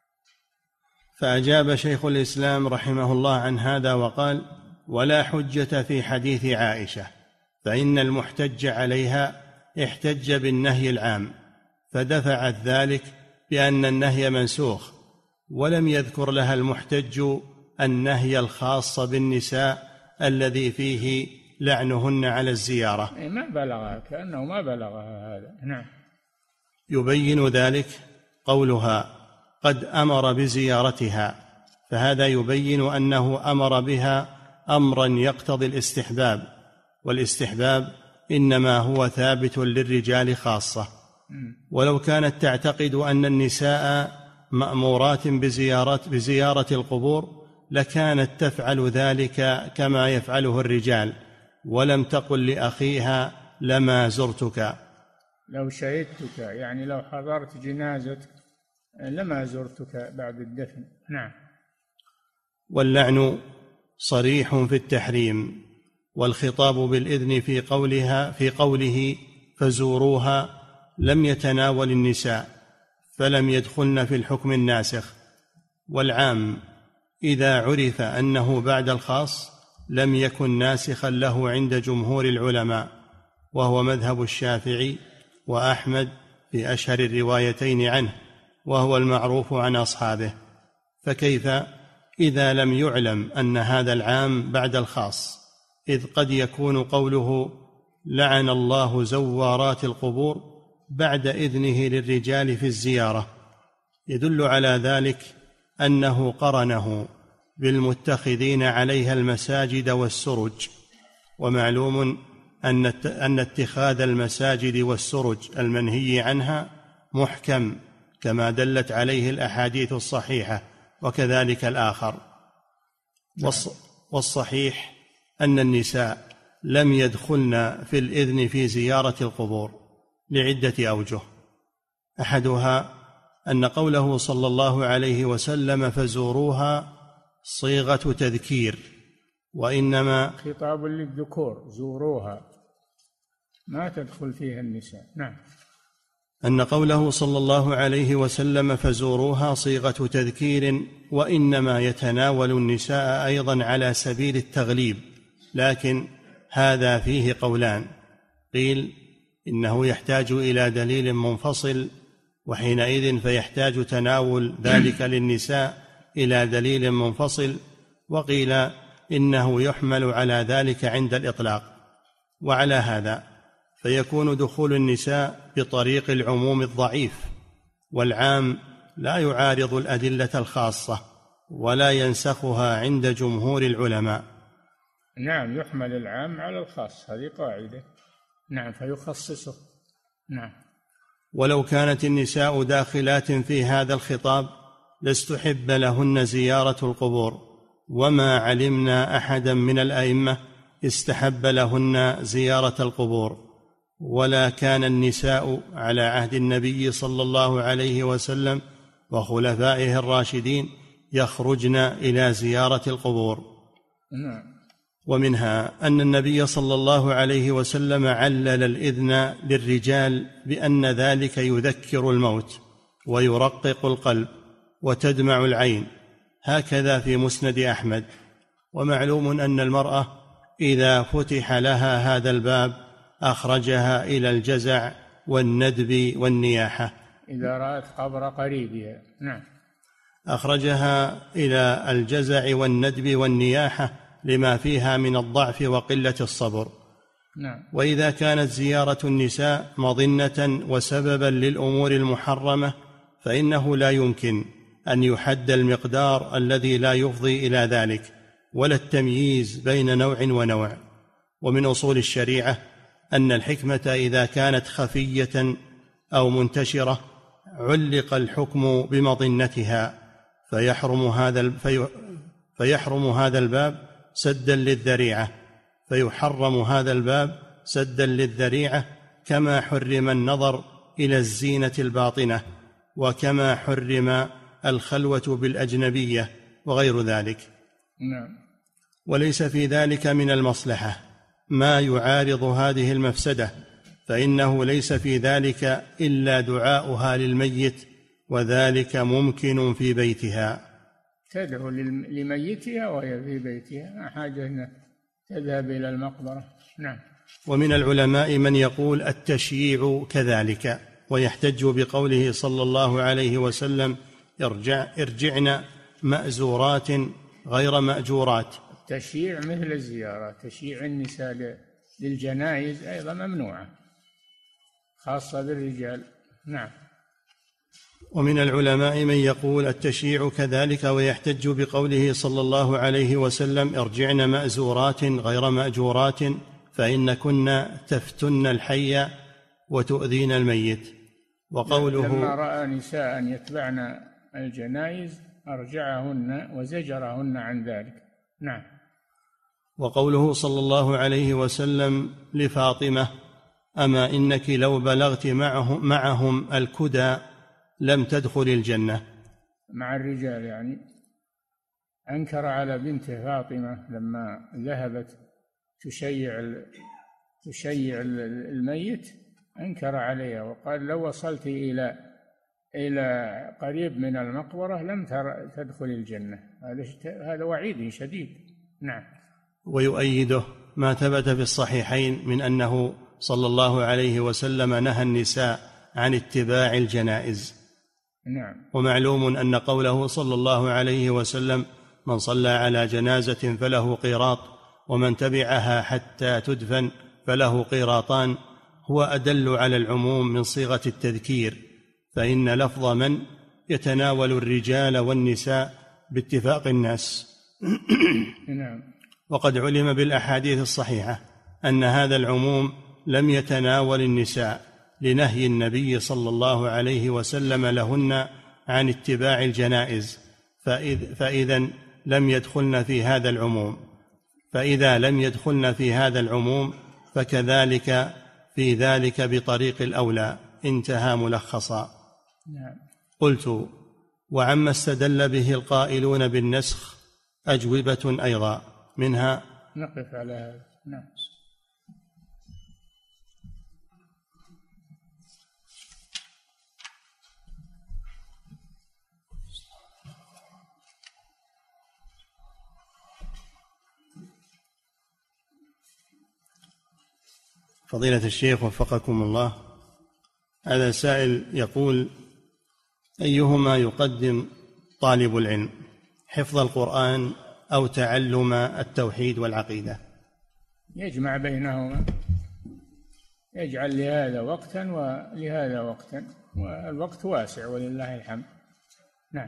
فأجاب شيخ الإسلام رحمه الله عن هذا وقال: ولا حجة في حديث عائشة، فإن المحتج عليها احتج بالنهي العام فدفعت ذلك بأن النهي منسوخ، ولم يذكر لها المحتج النهي الخاص بالنساء الذي فيه لعنهن على الزيارة. ما بلغها، كأنه ما بلغها هذا. نعم. يبين ذلك قولها: قد أمر بزيارتها، فهذا يبين أنه أمر بها أمرا يقتضي الاستحباب، والاستحباب إنما هو ثابت للرجال خاصة. ولو كانت تعتقد أن النساء مأمورات بزيارة القبور لكانت تفعل ذلك كما يفعله الرجال، ولم تقل لأخيها: لما زرتك، لو شهدتك، يعني لو حضرت جنازتك، لما زرتك بعد الدفن. نعم. واللعن صريح في التحريم، والخطاب بالإذن في قوله فزوروها لم يتناول النساء، فلم يدخلن في الحكم الناسخ. والعام إذا عرف أنه بعد الخاص لم يكن ناسخا له عند جمهور العلماء، وهو مذهب الشافعي وأحمد في أشهر الروايتين عنه، وهو المعروف عن أصحابه. فكيف إذا لم يعلم أن هذا العام بعد الخاص؟ إذ قد يكون قوله لعن الله زوارات القبور بعد إذنه للرجال في الزيارة يدل على ذلك أنه قرنه بالمتخذين عليها المساجد والسرج. ومعلوم أن اتخاذ المساجد والسرج المنهي عنها محكم كما دلت عليه الأحاديث الصحيحة، وكذلك الآخر. والصحيح أن النساء لم يدخلن في الإذن في زيارة القبور لعدة أوجه، أحدها أن قوله صلى الله عليه وسلم فزوروها صيغة تذكير، وإنما خطاب للذكور، زوروها، ما تدخل فيها النساء. نعم. أن قوله صلى الله عليه وسلم فزوروها صيغة تذكير، وإنما يتناول النساء أيضا على سبيل التغليب، لكن هذا فيه قولان: قيل إنه يحتاج إلى دليل منفصل، وحينئذ فيحتاج تناول ذلك للنساء إلى دليل منفصل، وقيل إنه يحمل على ذلك عند الإطلاق. وعلى هذا فيكون دخول النساء بطريق العموم الضعيف، والعام لا يعارض الأدلة الخاصة ولا ينسخها عند جمهور العلماء. نعم، يحمل العام على الخاص، هذه قاعدة. نعم، فيخصصه. نعم. ولو كانت النساء داخلات في هذا الخطاب لاستحب لهن زيارة القبور، وما علمنا أحدا من الأئمة استحب لهن زيارة القبور، ولا كان النساء على عهد النبي صلى الله عليه وسلم وخلفائه الراشدين يخرجن إلى زيارة القبور. نعم. ومنها أن النبي صلى الله عليه وسلم علل الإذن للرجال بأن ذلك يذكر الموت، ويرقق القلب وتدمع العين، هكذا في مسند أحمد. ومعلوم أن المرأة إذا فتح لها هذا الباب أخرجها إلى الجزع والندب والنياحة، إذا رأت قبر قريبها. نعم. أخرجها إلى الجزع والندب والنياحة لما فيها من الضعف وقلة الصبر. نعم. وإذا كانت زيارة النساء مظنة وسببا للأمور المحرمة فإنه لا يمكن أن يحد المقدار الذي لا يفضي إلى ذلك، ولا التمييز بين نوع ونوع. ومن أصول الشريعة أن الحكمة إذا كانت خفية أو منتشرة علق الحكم بمظنتها، فيحرم هذا الباب سدا للذريعة، فيحرم هذا الباب سدا للذريعة، كما حرم النظر إلى الزينة الباطنة، وكما حرم الخلوة بالأجنبية وغير ذلك. نعم. وليس في ذلك من المصلحة ما يعارض هذه المفسدة، فإنه ليس في ذلك إلا دعاؤها للميت، وذلك ممكن في بيتها. تدعو لميتها وهي في بيتها، ما حاجة أن تذهب إلى المقبرة. نعم. ومن العلماء من يقول التشييع كذلك، ويحتج بقوله صلى الله عليه وسلم ارجعن مأزورات غير مأجورات. التشييع مثل الزيارة، تشييع النساء للجنائز أيضا ممنوعة، خاصة بالرجال. نعم. ومن العلماء من يقول التشييع كذلك، ويحتج بقوله صلى الله عليه وسلم ارجعن مأزورات غير مأجورات فإن كن تفتن الحي وتؤذين الميت. وقوله لما رأى نساء يتبعن الجنائز أرجعهن وزجرهن عن ذلك. نعم. وقوله صلى الله عليه وسلم لفاطمة أما إنك لو بلغت معهم الكدى لم تدخل الجنة، مع الرجال يعني. أنكر على بنته فاطمة لما ذهبت تشيع الميت، أنكر عليها وقال لو وصلت إلى قريب من المقبرة لم تدخل الجنة. هذا وعيد شديد. نعم. ويؤيده ما ثبت في الصحيحين من أنه صلى الله عليه وسلم نهى النساء عن اتباع الجنائز. نعم. ومعلوم أن قوله صلى الله عليه وسلم من صلى على جنازة فله قيراط ومن تبعها حتى تدفن فله قيراطان هو أدل على العموم من صيغة التذكير، فإن لفظ من يتناول الرجال والنساء باتفاق الناس. نعم. وقد علم بالأحاديث الصحيحة أن هذا العموم لم يتناول النساء لنهي النبي صلى الله عليه وسلم لهن عن اتباع الجنائز، فإذا لم يدخلن في هذا العموم فكذلك في ذلك بطريق الأولى. انتهى ملخصا. نعم. قلت وعما استدل به القائلون بالنسخ أجوبة أيضا، منها نقف على هذا. نعم. فضيلة الشيخ وفقكم الله، هذا سائل يقول أيهما يقدم طالب العلم، حفظ القرآن أو تعلم التوحيد والعقيدة؟ يجمع بينهما، يجعل لهذا وقتا ولهذا وقتا، والوقت واسع ولله الحمد. نعم.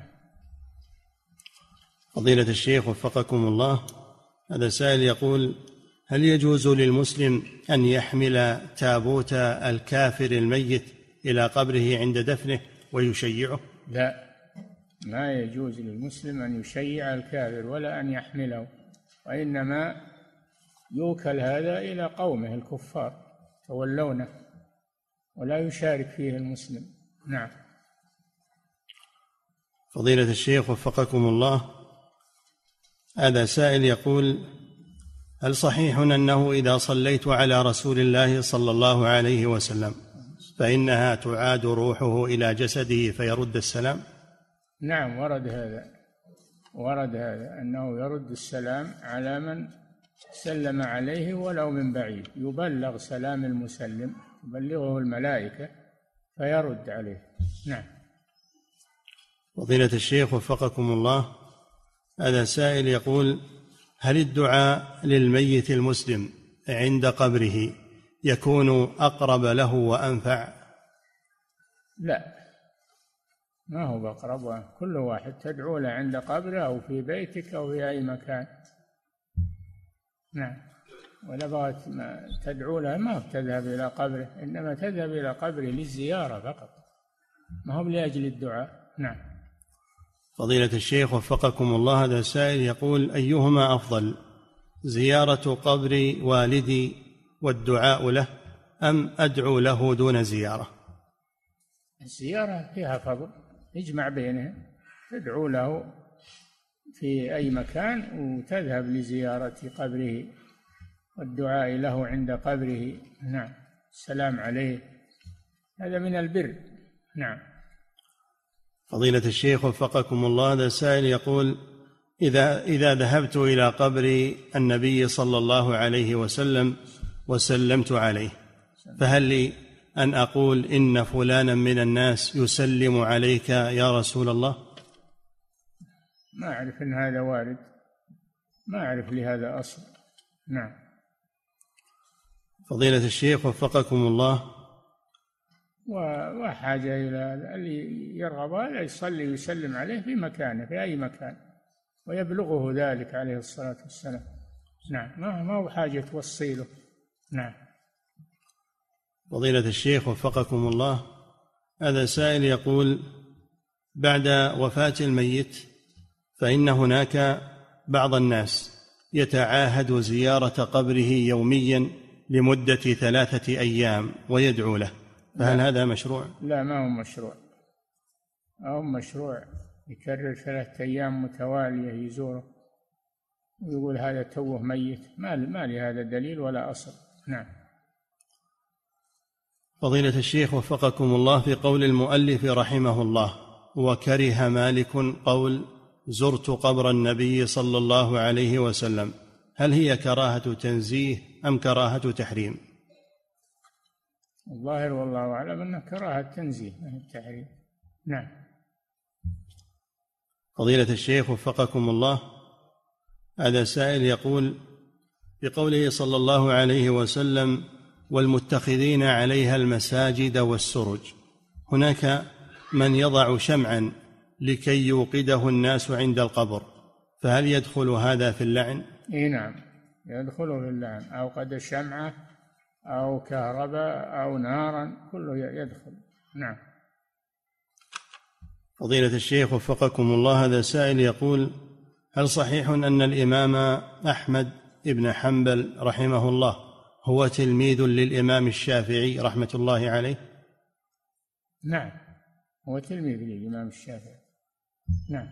فضيلة الشيخ وفقكم الله، هذا سائل يقول هل يجوز للمسلم أن يحمل تابوت الكافر الميت إلى قبره عند دفنه ويشيعه؟ لا، ما يجوز للمسلم أن يشيع الكافر ولا أن يحمله، وإنما يوكل هذا إلى قومه الكفار تولونه، ولا يشارك فيه المسلم. نعم. فضيلة الشيخ وفقكم الله، هذا سائل يقول هل صحيح أنه إذا صليت على رسول الله صلى الله عليه وسلم فإنها تعاد روحه إلى جسده فيرد السلام؟ نعم، ورد هذا أنه يرد السلام على من سلم عليه ولو من بعيد، يبلغ سلام المسلم، يبلغه الملائكة فيرد عليه. نعم. فضيلة الشيخ وفقكم الله، هذا سائل يقول: هل الدعاء للميت المسلم عند قبره يكون أقرب له وأنفع؟ لا، ما هو بأقرب، كل واحد تدعو له عند قبره أو في بيتك أو في أي مكان. نعم. ولا بغت تدعو له ما تذهب إلى قبره، إنما تذهب إلى قبره للزيارة فقط، ما هو لأجل الدعاء. نعم. فضيلة الشيخ وفقكم الله، هذا سائل يقول: أيهما أفضل، زيارة قبر والدي والدعاء له، أم أدعو له دون زيارة؟ الزيارة فيها فضل، اجمع بينهم، تدعو له في أي مكان وتذهب لزيارة قبره والدعاء له عند قبره. نعم. السلام عليه، هذا من البر. نعم. فضيلة الشيخ وفقكم الله، هذا سائل يقول: إذا ذهبت إلى قبر النبي صلى الله عليه وسلم وسلمت عليه، فهل لي أن أقول إن فلانا من الناس يسلم عليك يا رسول الله؟ ما أعرف إن هذا وارد، ما أعرف لهذا أصل. نعم. فضيلة الشيخ وفقكم الله، وحاجة إلى اللي يرغب هذا يصلي ويسلم عليه في مكانه في أي مكان ويبلغه ذلك عليه الصلاة والسلام. نعم، ما هو حاجة توصيله. نعم. فضيلة الشيخ وفقكم الله، هذا سائل يقول: بعد وفاة الميت فإن هناك بعض الناس يتعاهد زيارة قبره يوميا لمدة 3 أيام ويدعو له، فهل هذا مشروع؟ لا، ما هو مشروع، أو مشروع يكرر 3 أيام متوالية يزوره ويقول هذا توه ميت، ما لهذا دليل ولا أصل. نعم. فضيلة الشيخ وفقكم الله، في قول المؤلف رحمه الله: وكره مالك قول زرت قبر النبي صلى الله عليه وسلم، هل هي كراهة تنزيه أم كراهة تحريم؟ الظاهر والله أعلم أنه كراهة تنزيه من التحريم. نعم. فضيلة الشيخ وفقكم الله، هذا سائل يقول: بقوله صلى الله عليه وسلم والمتخذين عليها المساجد والسرج، هناك من يضع شمعا لكي يوقده الناس عند القبر، فهل يدخل هذا في اللعن؟ نعم، يدخل في اللعن، أو قد شمعة أو كهرباء أو نارا، كله يدخل. نعم. فضيلة الشيخ وفقكم الله، هذا سائل يقول: هل صحيح أن الإمام أحمد بن حنبل رحمه الله هو تلميذ للإمام الشافعي رحمة الله عليه؟ نعم، هو تلميذ للإمام الشافعي. نعم.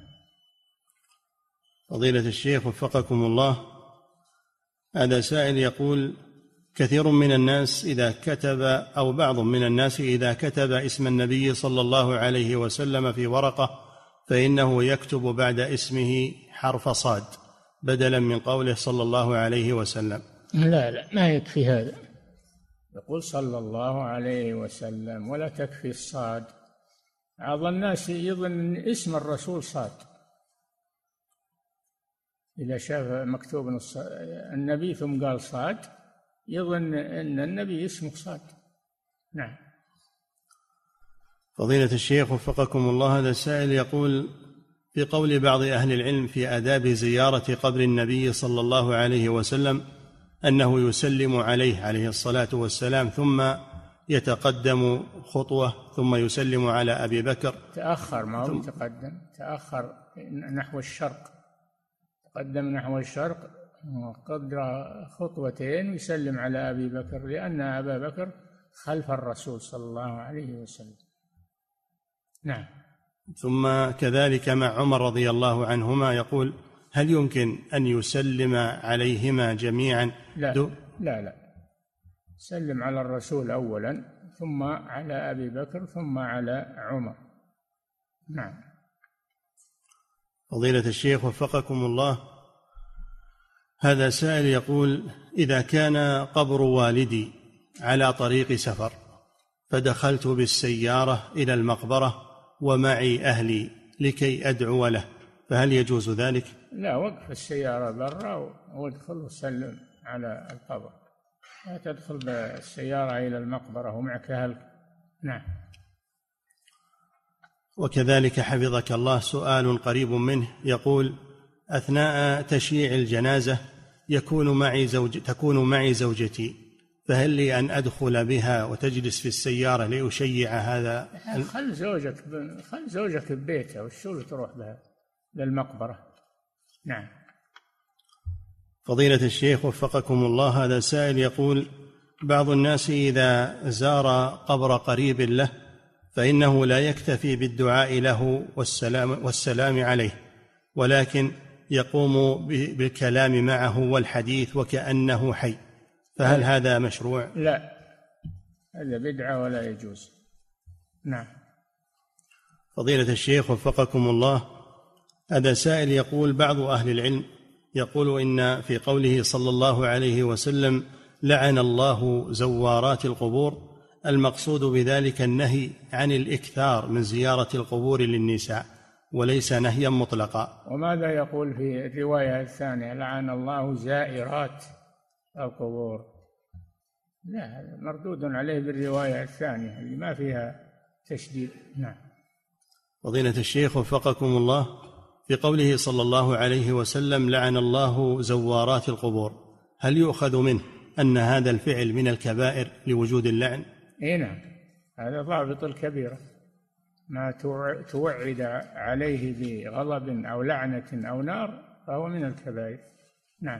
فضيلة الشيخ وفقكم الله، هذا سائل يقول: كثير من الناس إذا كتب، أو بعض من الناس إذا كتب اسم النبي صلى الله عليه وسلم في ورقة فإنه يكتب بعد اسمه حرف صاد بدلا من قوله صلى الله عليه وسلم. لا، ما يكفي هذا، يقول صلى الله عليه وسلم ولا تكفي الصاد. بعض الناس يظن اسم الرسول صاد، إذا شاف مكتوب النبي ثم قال صاد يظن أن النبي اسمه صاد. نعم. فضيلة الشيخ وفقكم الله، هذا السائل يقول: في قول بعض أهل العلم في آداب زيارة قبر النبي صلى الله عليه وسلم أنه يسلم عليه الصلاة والسلام ثم يتقدم خطوة ثم يسلم على أبي بكر. تأخر، ما هو تقدم، تأخر نحو الشرق، تقدم نحو الشرق قدر 2 ويسلم على أبي بكر، لأن أبا بكر خلف الرسول صلى الله عليه وسلم. نعم. ثم كذلك مع عمر رضي الله عنهما، يقول: هل يمكن أن يسلم عليهما جميعا؟ لا، سلم على الرسول أولا ثم على أبي بكر ثم على عمر. نعم. فضيلة الشيخ وفقكم الله، هذا سائل يقول: إذا كان قبر والدي على طريق سفر فدخلت بالسيارة إلى المقبرة ومعي أهلي لكي أدعو له، فهل يجوز ذلك؟ لا، وقف السيارة برا وادخل وسلم على القبر، لا تدخل بالسيارة إلى المقبرة ومعك أهلك. نعم. وكذلك حفظك الله سؤال قريب منه يقول: أثناء تشييع الجنازة تكون معي زوجتي، فهل لي أن أدخل بها وتجلس في السيارة لأشيع هذا؟ خل زوجك ببيته، والشو تروح بها للمقبرة. نعم. فضيلة الشيخ وفقكم الله، هذا سائل يقول: بعض الناس إذا زار قبر قريب له فإنه لا يكتفي بالدعاء له والسلام عليه، ولكن يقوم بالكلام معه والحديث وكأنه حي، فهل هذا مشروع؟ لا، هذا بدعة ولا يجوز. نعم. فضيلة الشيخ وفقكم الله، هذا سائل يقول: بعض أهل العلم يقول إن في قوله صلى الله عليه وسلم لعن الله زوارات القبور، المقصود بذلك النهي عن الإكثار من زيارة القبور للنساء وليس نهيا مطلقا. وماذا يقول في الرواية الثانية لعن الله زائرات القبور؟ لا، مردود عليه بالرواية الثانية اللي ما فيها تشديد. نعم. فضيلة الشيخ وفقكم الله، في قوله صلى الله عليه وسلم لعن الله زوارات القبور، هل يؤخذ منه أن هذا الفعل من الكبائر لوجود اللعن؟ نعم، هذا ضابط الكبيرة، ما توعد عليه بغضب أو لعنة أو نار فهو من الكبائر. نعم.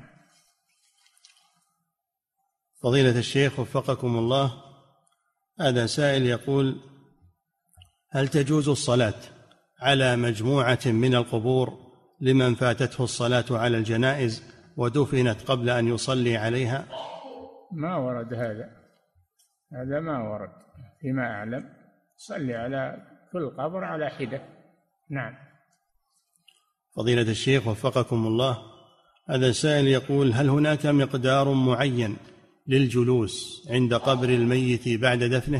فضيلة الشيخ وفقكم الله، هذا سائل يقول: هل تجوز الصلاة على مجموعة من القبور لمن فاتته الصلاة على الجنائز ودفنت قبل أن يصلي عليها؟ ما ورد هذا ما ورد فيما أعلم. صلي على كل قبر على حدة. نعم. فضيلة الشيخ وفقكم الله، هذا سائل يقول: هل هناك مقدار معين للجلوس عند قبر الميت بعد دفنه؟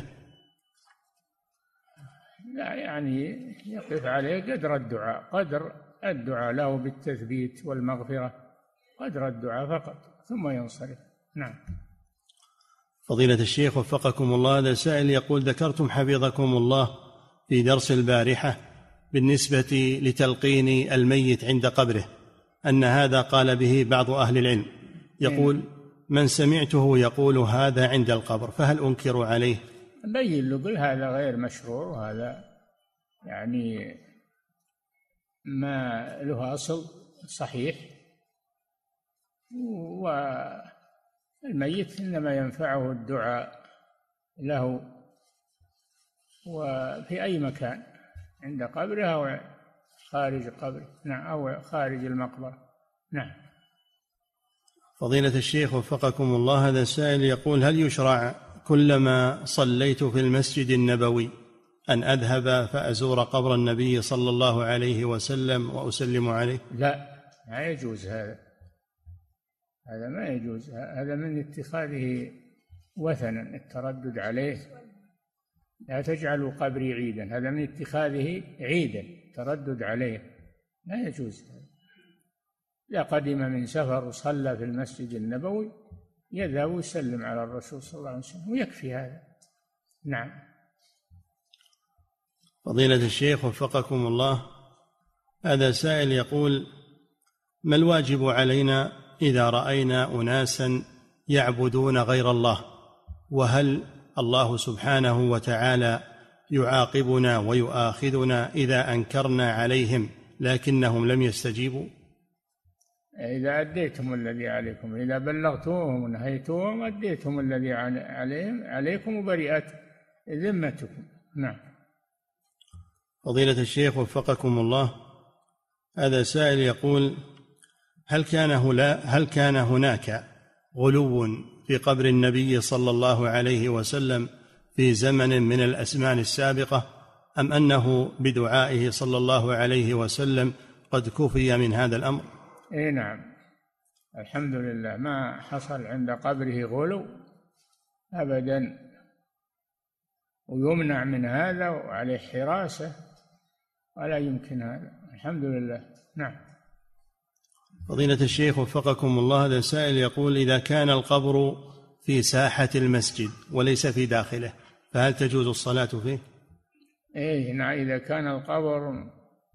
لا، يعني يقف عليه قدر الدعاء له بالتثبيت والمغفرة، قدر الدعاء فقط ثم ينصرف. نعم. فضيلة الشيخ وفقكم الله، هذا سائل يقول: ذكرتم حفظكم الله في درس البارحة بالنسبة لتلقين الميت عند قبره أن هذا قال به بعض أهل العلم، يقول: من سمعته يقول هذا عند القبر، فهل أنكر عليه؟ بين له قل هذا غير مشروع، وهذا يعني ما له أصل صحيح، والميت إنما ينفعه الدعاء له وفي أي مكان عند قبره أو خارج قبره. نعم، أو خارج المقبرة. نعم. فضيلة الشيخ وفقكم الله، هذا السائل يقول: هل يشرع كلما صليت في المسجد النبوي أن أذهب فأزور قبر النبي صلى الله عليه وسلم وأسلم عليه؟ لا، ما يجوز هذا ما يجوز. هذا من اتخاذه وثنا التردد عليه. لا تجعلوا قبري عيدا، هذا من اتخاذه عيدا تردد عليه، لا يجوز. إذا قدم من سفر وصلى في المسجد النبوي يذهب ويسلم على الرسول صلى الله عليه وسلم ويكفي هذا. نعم. فضيلة الشيخ وفقكم الله، هذا سائل يقول: ما الواجب علينا إذا رأينا أناسا يعبدون غير الله، وهل الله سبحانه وتعالى يعاقبنا ويؤاخذنا إذا أنكرنا عليهم لكنهم لم يستجيبوا؟ إذا أديتم الذي عليكم، إذا بلغتوهم ونهيتوهم أديتم الذي عليكم وبرئت ذمتكم. نعم. فضيلة الشيخ وفقكم الله، هذا سائل يقول: هل كان هناك غلو في قبر النبي صلى الله عليه وسلم في زمن من الأزمان السابقة، أم أنه بدعائه صلى الله عليه وسلم قد كفي من هذا الأمر؟ إيه نعم، الحمد لله ما حصل عند قبره غلو أبدا، ويمنع من هذا وعليه حراسة ولا يمكن هذا، الحمد لله. نعم. فضيلة الشيخ وفقكم الله، هذا سائل يقول: إذا كان القبر في ساحة المسجد وليس في داخله فهل تجوز الصلاة فيه؟ إيه نعم، إذا كان القبر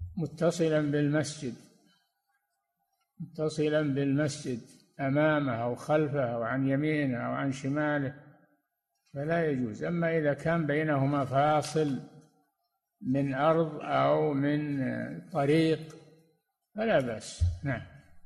متصلا بالمسجد أمامه أو خلفه أو عن يمينه أو عن شماله فلا يجوز. أما إذا كان بينهما فاصل من أرض أو من طريق فلا بأس. نعم.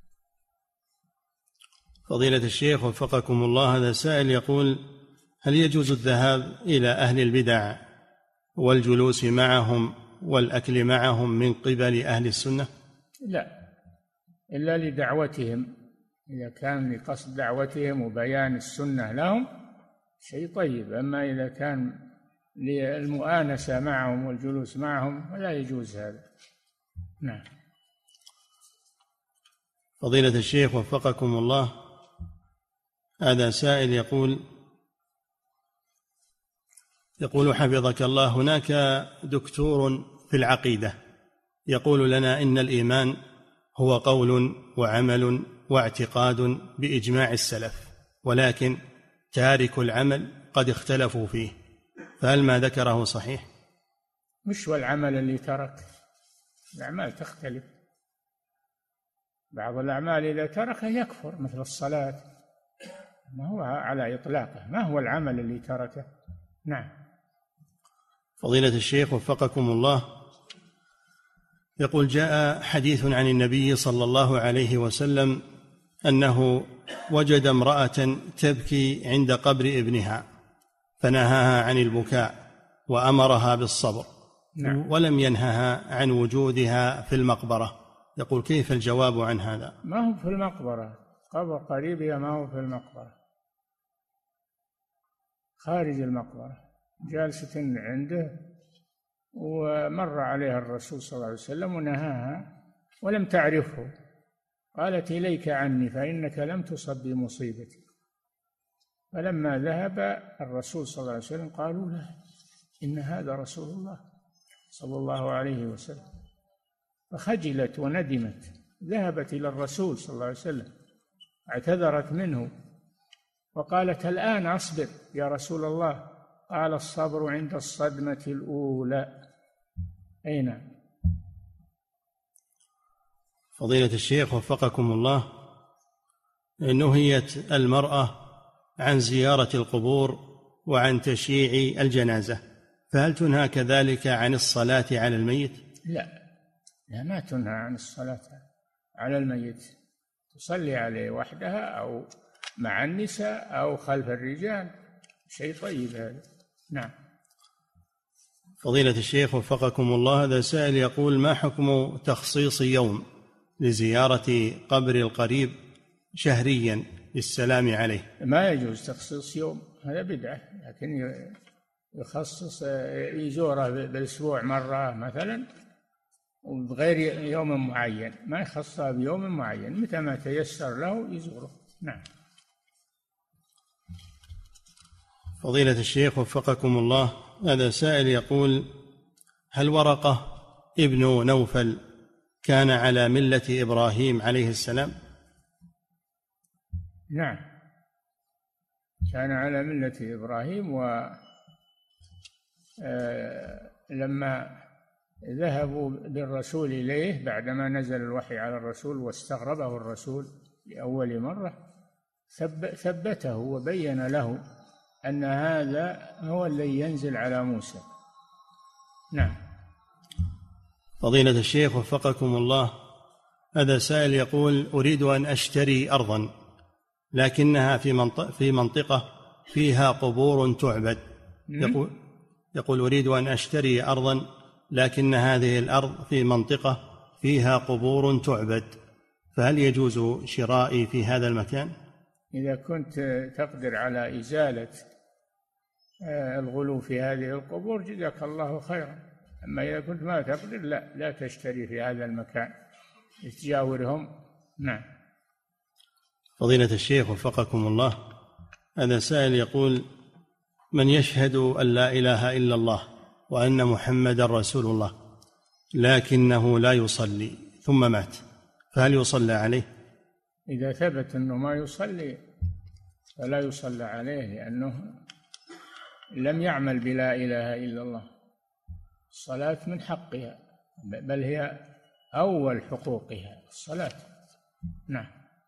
فضيلة الشيخ وفقكم الله، هذا سائل يقول: هل يجوز الذهاب إلى أهل البدع والجلوس معهم والأكل معهم من قبل أهل السنة؟ لا، إلا لدعوتهم، إذا كان لقصد دعوتهم وبيان السنة لهم شيء طيب. أما إذا كان للمؤانسة معهم والجلوس معهم فلا يجوز هذا. نعم. فضيلة الشيخ وفقكم الله، هذا سائل يقول حفظك الله: هناك دكتور في العقيدة يقول لنا إن الإيمان هو قول وعمل واعتقاد بإجماع السلف، ولكن تارك العمل قد اختلفوا فيه، فهل ما ذكره صحيح؟ مش والعمل اللي ترك، الأعمال تختلف، بعض الأعمال إذا تركها يكفر مثل الصلاة، ما هو على إطلاقه، ما هو العمل اللي تركه. نعم. فضيلة الشيخ وفقكم الله، يقول: جاء حديث عن النبي صلى الله عليه وسلم أنه وجد امرأة تبكي عند قبر ابنها فنهاها عن البكاء وأمرها بالصبر. نعم. ولم ينهها عن وجودها في المقبرة. يقول: كيف الجواب عن هذا؟ ما هو في المقبرة، قبر قريبها، ما هو في المقبرة، خارج المقبرة، جالسة عنده ومر عليها الرسول صلى الله عليه وسلم ونهاها ولم تعرفه، قالت: إليك عني فإنك لم تصب بمصيبتي. فلما ذهب الرسول صلى الله عليه وسلم قالوا له: إن هذا رسول الله صلى الله عليه وسلم. فخجلت وندمت، ذهبت إلى الرسول صلى الله عليه وسلم اعتذرت منه وقالت: الآن أصبر يا رسول الله. قال: الصبر عند الصدمة الأولى. أي نعم. فضيلة الشيخ وفقكم الله، نهيت المرأة عن زيارة القبور وعن تشييع الجنازة، فهل تنهى كذلك عن الصلاة على الميت؟ لا، ما تنهى عن الصلاة على الميت، تصلي عليه وحدها أو مع النساء أو خلف الرجال، شيء طيب هذا. نعم. فضيلة الشيخ وفقكم الله، هذا سائل يقول: ما حكم تخصيص يوم لزيارة قبر القريب شهريا للسلام عليه؟ ما يجوز تخصيص يوم، هذا بدعة، لكن يخصص يزوره بالأسبوع مرة مثلا وبغير يوم معين، ما يخصها بيوم معين، متى ما تيسر له يزوره. نعم. فضيلة الشيخ وفقكم الله، هذا سائل يقول: هل ورقة ابن نوفل كان على ملة إبراهيم عليه السلام؟ نعم، كان على ملة إبراهيم، ولما ذهبوا بالرسول إليه بعدما نزل الوحي على الرسول واستغربه الرسول لأول مرة ثبته وبين له أن هذا هو الذي ينزل على موسى. نعم. فضيلة الشيخ وفقكم الله، هذا سائل يقول: أريد أن أشتري أرضا لكنها في منطقة فيها قبور تعبد. يقول: أريد أن أشتري أرضا لكن هذه الأرض في منطقة فيها قبور تعبد، فهل يجوز شرائي في هذا المكان؟ إذا كنت تقدر على إزالة الغلو في هذه القبور جزاك الله خيرا. أما إذا كنت ما تقدر لا تشتري في هذا المكان، تجاورهم. نعم. فضيلة الشيخ وفقكم الله، هذا سائل يقول: من يشهد أن لا إله إلا الله وأن محمدا رسول الله لكنه لا يصلي ثم مات، فهل يصلى عليه؟ إذا ثبت أنه ما يصلي فلا يصلى عليه، لأنه لم يعمل بلا إله إلا الله. الصلاة من حقها، بل هي أول حقوقها الصلاة. نعم.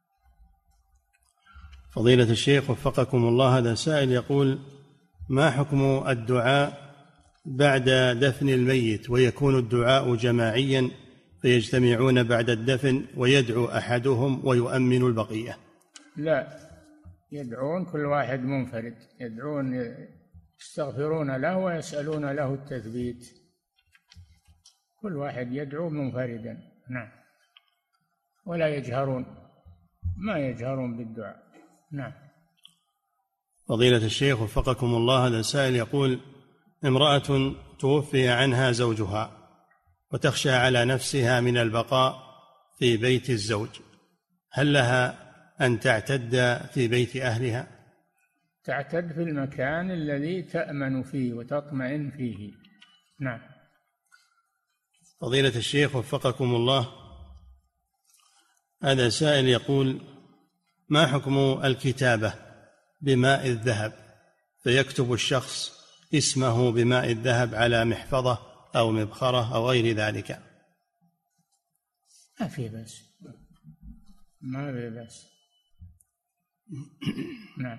فضيلة الشيخ وفقكم الله، هذا سائل يقول: ما حكم الدعاء بعد دفن الميت ويكون الدعاء جماعيا فيجتمعون بعد الدفن ويدعو أحدهم ويؤمن البقية؟ لا، يدعون كل واحد منفرد، يدعون يستغفرون له ويسألون له التثبيت، كل واحد يدعو منفردا. نعم. ولا يجهرون، ما يجهرون بالدعاء. نعم. فضيلة الشيخ وفقكم الله، هذا سائل يقول: امرأة توفي عنها زوجها وتخشى على نفسها من البقاء في بيت الزوج، هل لها أن تعتد في بيت أهلها؟ تعتد في المكان الذي تأمن فيه وتطمئن فيه. نعم. فضيلة الشيخ وفقكم الله، هذا سائل يقول: ما حكم الكتابة بماء الذهب، فيكتب الشخص اسمه بماء الذهب على محفظة أو مبخرة أو غير ذلك؟ ما في بأس، ما في بأس. نعم.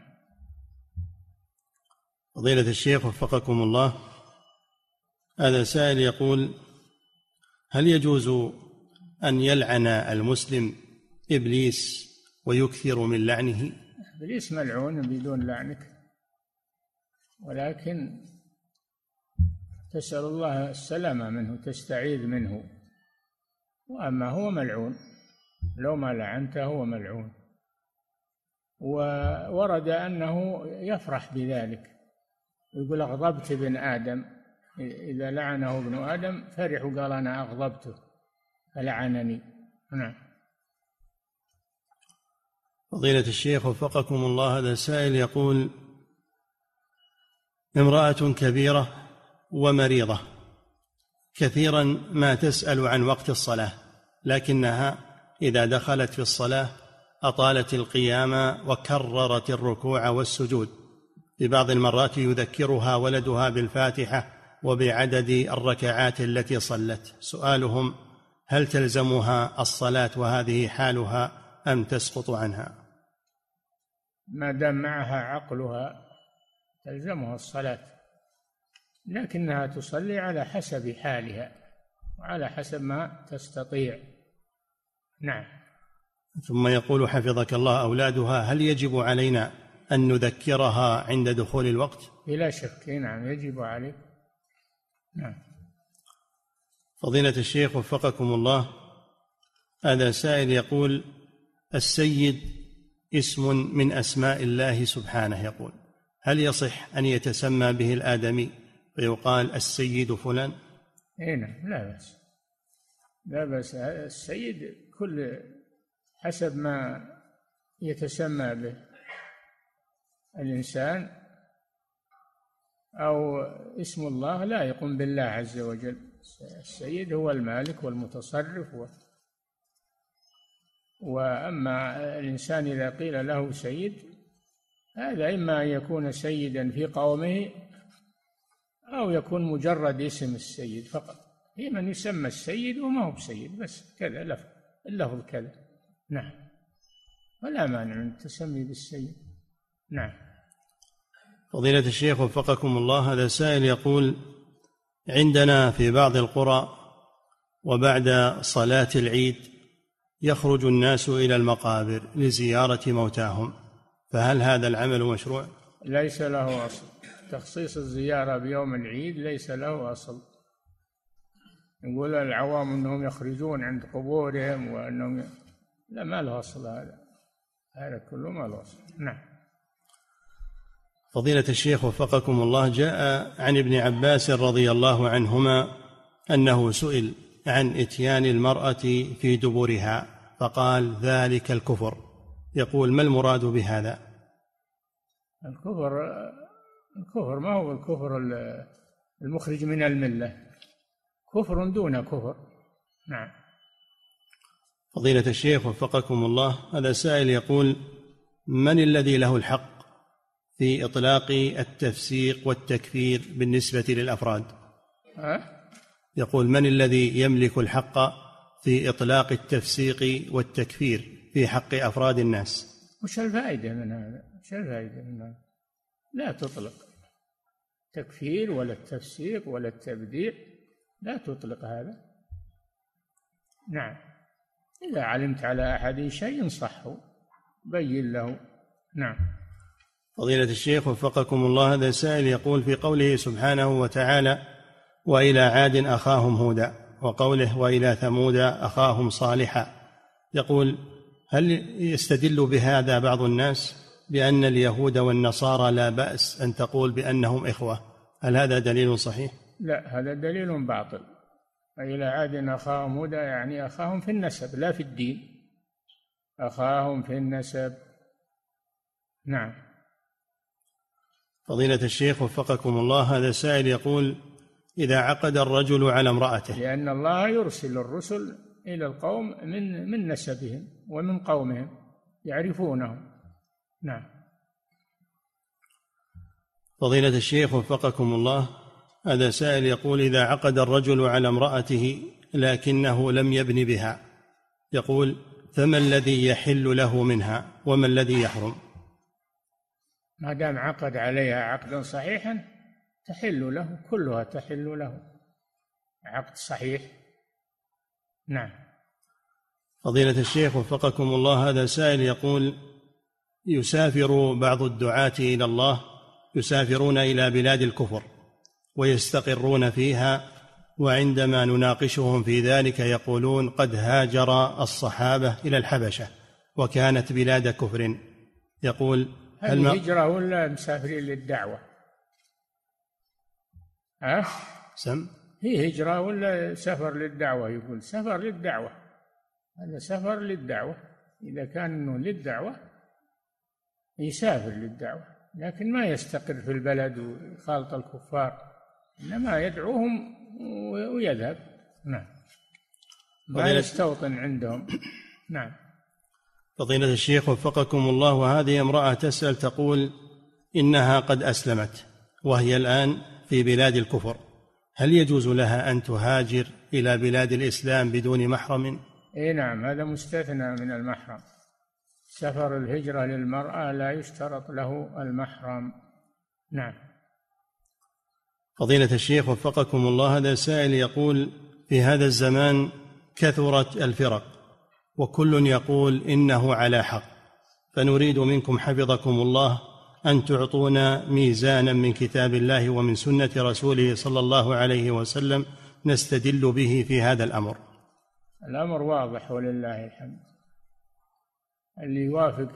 فضيلة الشيخ وفقكم الله، هذا سائل يقول: هل يجوز أن يلعن المسلم إبليس ويكثر من لعنه؟ إبليس ملعون بدون لعنك، ولكن تسأل الله السلامة منه، تستعيذ منه. وأما هو ملعون، لو ما لعنته هو ملعون. وورد أنه يفرح بذلك، يقول: أغضبت ابن آدم، إذا لعنه ابن آدم فرح وقال: أنا أغضبته فلعنني. نعم. فضيلة الشيخ وفقكم الله، هذا سائل يقول: امرأة كبيرة ومريضة كثيرا ما تسأل عن وقت الصلاة، لكنها إذا دخلت في الصلاة أطالت القيام وكررت الركوع والسجود، في بعض المرات يذكرها ولدها بالفاتحة وبعدد الركعات التي صلت. سؤالهم: هل تلزمها الصلاة وهذه حالها أم تسقط عنها؟ ما دام معها عقلها تلزمها الصلاة، لكنها تصلي على حسب حالها وعلى حسب ما تستطيع. نعم. ثم يقول حفظك الله: أولادها هل يجب علينا أن نذكرها عند دخول الوقت؟ بلا شك، نعم يجب عليك. نعم. فضيلة الشيخ وفقكم الله، هذا سائل يقول: السيد اسم من أسماء الله سبحانه، يقول: هل يصح أن يتسمى به الآدمي ويقال السيد فلان؟ نعم، لا بأس، لا بأس. السيد كل حسب ما يتسمى به الإنسان، أو اسم الله لا يقوم بالله عز وجل. السيد هو المالك والمتصرف وأما الإنسان إذا قيل له سيد، هذا إما أن يكون سيدا في قومه أو يكون مجرد اسم السيد فقط. في من يسمى السيد وما هو بسيد، بس كذا اللفظ كذا. نعم. ولا مانع من التسمي بالسيد. نعم. فضيلة الشيخ وفقكم الله، هذا سائل يقول: عندنا في بعض القرى وبعد صلاة العيد يخرج الناس إلى المقابر لزيارة موتاهم، فهل هذا العمل مشروع؟ ليس له أصل. تخصيص الزيارة بيوم العيد ليس له أصل. يقول العوام أنهم يخرجون عند قبورهم وأنهم لا، ما له أصل. هذا كله ما له أصل. نعم. فضيلة الشيخ وفقكم الله، جاء عن ابن عباس رضي الله عنهما أنه سئل عن إتيان المرأة في دبرها فقال ذلك الكفر. يقول: ما المراد بهذا؟ الكفر ما هو الكفر المخرج من الملة، كفر دون كفر. نعم. فضيلة الشيخ وفقكم الله، هذا سائل يقول: من الذي له الحق في إطلاق التفسيق والتكفير بالنسبة للأفراد؟ يقول: من الذي يملك الحق في إطلاق التفسيق والتكفير في حق أفراد الناس؟ وش الفائدة من هذا؟ وش الفائدة من هذا؟ لا تطلق تكفير ولا التفسيق ولا التبديع، لا تطلق هذا. نعم. إذا علمت على أحد شيء صحه بين له. نعم. فضيلة الشيخ وفقكم الله، هذا سائل يقول: في قوله سبحانه وتعالى: وإلى عاد أخاهم هودا، وقوله: وإلى ثمود أخاهم صالحا، يقول: هل يستدل بهذا بعض الناس بأن اليهود والنصارى لا بأس أن تقول بأنهم إخوة؟ هل هذا دليل صحيح؟ لا، هذا دليل باطل. وإلى عاد أخاهم هودا يعني أخاهم في النسب لا في الدين، أخاهم في النسب. نعم. فضيلة الشيخ وفقكم الله، هذا سائل يقول: إذا عقد الرجل على امرأته، لأن الله يرسل الرسل إلى القوم من نسبهم ومن قومهم يعرفونهم. نعم. فضيلة الشيخ وفقكم الله، هذا سائل يقول: إذا عقد الرجل على امرأته لكنه لم يبن بها، يقول: فما الذي يحل له منها وما الذي يحرم؟ ما دام عقد عليها عقدا صحيحا تحل له، كلها تحل له، عقد صحيح. نعم. فضيلة الشيخ وفقكم الله، هذا سائل يقول: يسافر بعض الدعاة إلى الله، يسافرون إلى بلاد الكفر ويستقرون فيها، وعندما نناقشهم في ذلك يقولون: قد هاجر الصحابة إلى الحبشة وكانت بلاد كفر. يقول: هل هجرة ولا مسافرين للدعوة؟ هي هجرة ولا سفر للدعوة؟ يقول سفر للدعوة، هذا سفر للدعوة. إذا كان للدعوة يسافر للدعوة، لكن ما يستقر في البلد ويخالط الكفار، إنما يدعوهم ويذهب. نعم. ما يستوطن عندهم. نعم. فضيلة الشيخ وفقكم الله، وهذه امرأة تسأل تقول: إنها قد أسلمت وهي الآن في بلاد الكفر، هل يجوز لها أن تهاجر إلى بلاد الإسلام بدون محرم؟ نعم، هذا مستثنى من المحرم. سفر الهجرة للمرأة لا يشترط له المحرم. نعم. فضيلة الشيخ وفقكم الله، هذا سائل يقول: في هذا الزمان كثرت الفرق وكل يقول إنه على حق، فنريد منكم حفظكم الله أن تعطونا ميزانا من كتاب الله ومن سنة رسوله صلى الله عليه وسلم نستدل به في هذا الأمر. الأمر واضح ولله الحمد. اللي يوافق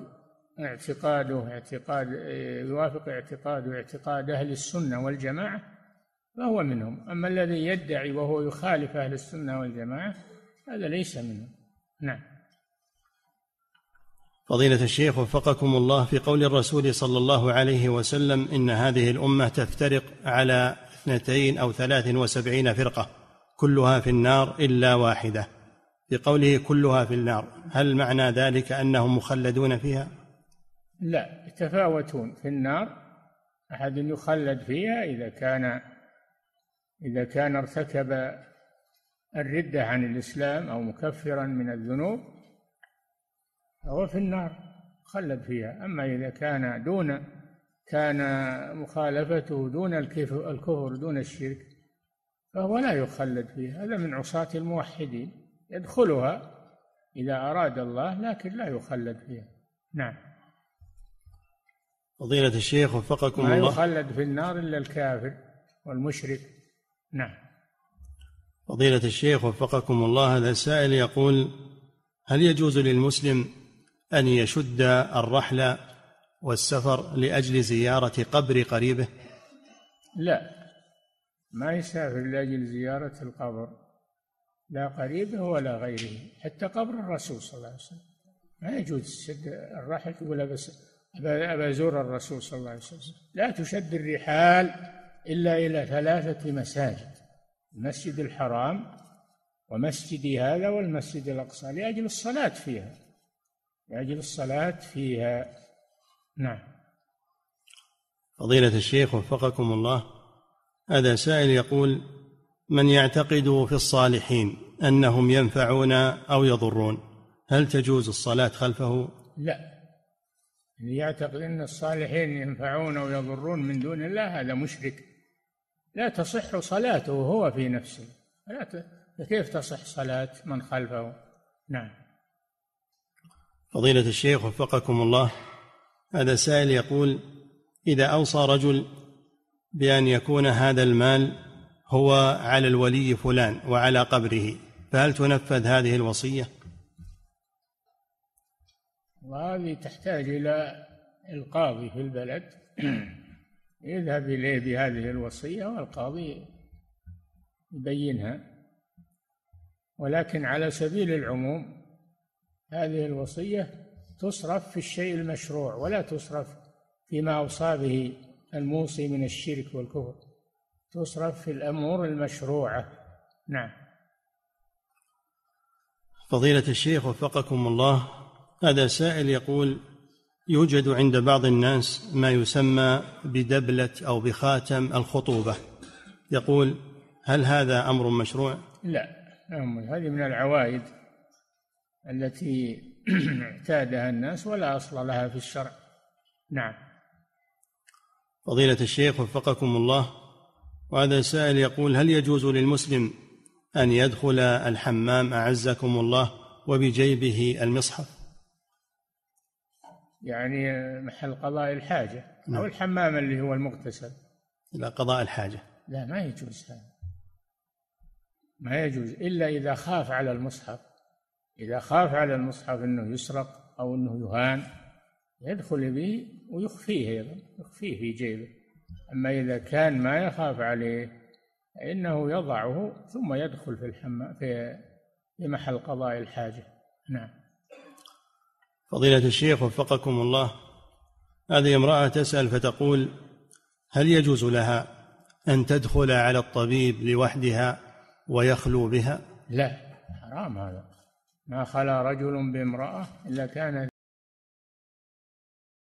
اعتقاد أهل السنة والجماعة فهو منهم، أما الذي يدعي وهو يخالف أهل السنة والجماعة هذا ليس منهم. نعم. فضيلة الشيخ وفقكم الله، في قول الرسول صلى الله عليه وسلم: إن هذه الأمة تفترق على 72 أو 73 فرقة كلها في النار إلا واحدة، في قوله كلها في النار هل معنى ذلك أنهم مخلدون فيها؟ لا، يتفاوتون في النار. أحد يخلد فيها إذا كان ارتكب الردة عن الإسلام أو مكفرا من الذنوب فهو في النار خلد فيها. أما إذا كان مخالفته دون الكفر دون الشرك فهو لا يخلد فيها، هذا من عصاة الموحدين، يدخلها إذا أراد الله لكن لا يخلد فيها. نعم. فضيلة الشيخ وفقكم الله، ما يخلد في النار إلا الكافر والمشرك. نعم. فضيلة الشيخ وفقكم الله، هذا السائل يقول: هل يجوز للمسلم أن يشد الرحل والسفر لأجل زيارة قبر قريبه؟ لا، ما يسافر لأجل زيارة القبر، لا قريبه ولا غيره، حتى قبر الرسول صلى الله عليه وسلم ما يجوز تشد الرحل تقول أبا أزور الرسول صلى الله عليه وسلم. لا تشد الرحال إلا إلى 3 مساجد: المسجد الحرام ومسجد هذا والمسجد الأقصى، لأجل الصلاة فيها، لأجل الصلاة فيها. نعم. فضيلة الشيخ وفقكم الله، هذا سائل يقول: من يعتقد في الصالحين أنهم ينفعون أو يضرون، هل تجوز الصلاة خلفه؟ لا، اللي يعتقد أن الصالحين ينفعون أو يضرون من دون الله هذا مشرك، لا تصح صلاته هو في نفسه، كيف تصح صلاة من خلفه؟ نعم. فضيلة الشيخ وفقكم الله، هذا سائل يقول: إذا أوصى رجل بأن يكون هذا المال هو على الولي فلان وعلى قبره، فهل تنفذ هذه الوصية؟ وهذه تحتاج إلى القاضي في البلد يذهب إليه بهذه الوصية والقاضي يبينها، ولكن على سبيل العموم هذه الوصية تصرف في الشيء المشروع، ولا تصرف فيما أوصى به الموصي من الشرك والكفر، تصرف في الأمور المشروعة. نعم. فضيلة الشيخ وفقكم الله، هذا سائل يقول: يوجد عند بعض الناس ما يسمى بدبلة أو بخاتم الخطوبة، يقول: هل هذا أمر مشروع؟ لا، هذه من العوائد التي اعتادها الناس ولا أصل لها في الشرع. نعم. فضيلة الشيخ وفقكم الله، وهذا سائل يقول: هل يجوز للمسلم أن يدخل الحمام أعزكم الله وبجيبه المصحف؟ يعني محل قضاء الحاجة أو الحمام اللي هو المغتسل إلى قضاء الحاجة؟ لا، ما يجوز هذا، ما يجوز إلا إذا خاف على المصحف، إذا خاف على المصحف أنه يسرق أو أنه يهان يدخل به ويخفيه أيضا، يخفيه في جيبه. أما إذا كان ما يخاف عليه فإنه يضعه ثم يدخل في الحمام في محل قضاء الحاجة. نعم. فضيلة الشيخ وفقكم الله، هذه امرأة تسأل فتقول: هل يجوز لها أن تدخل على الطبيب لوحدها ويخلو بها؟ لا، حرام هذا، ما خلا رجل بامرأة إلا كان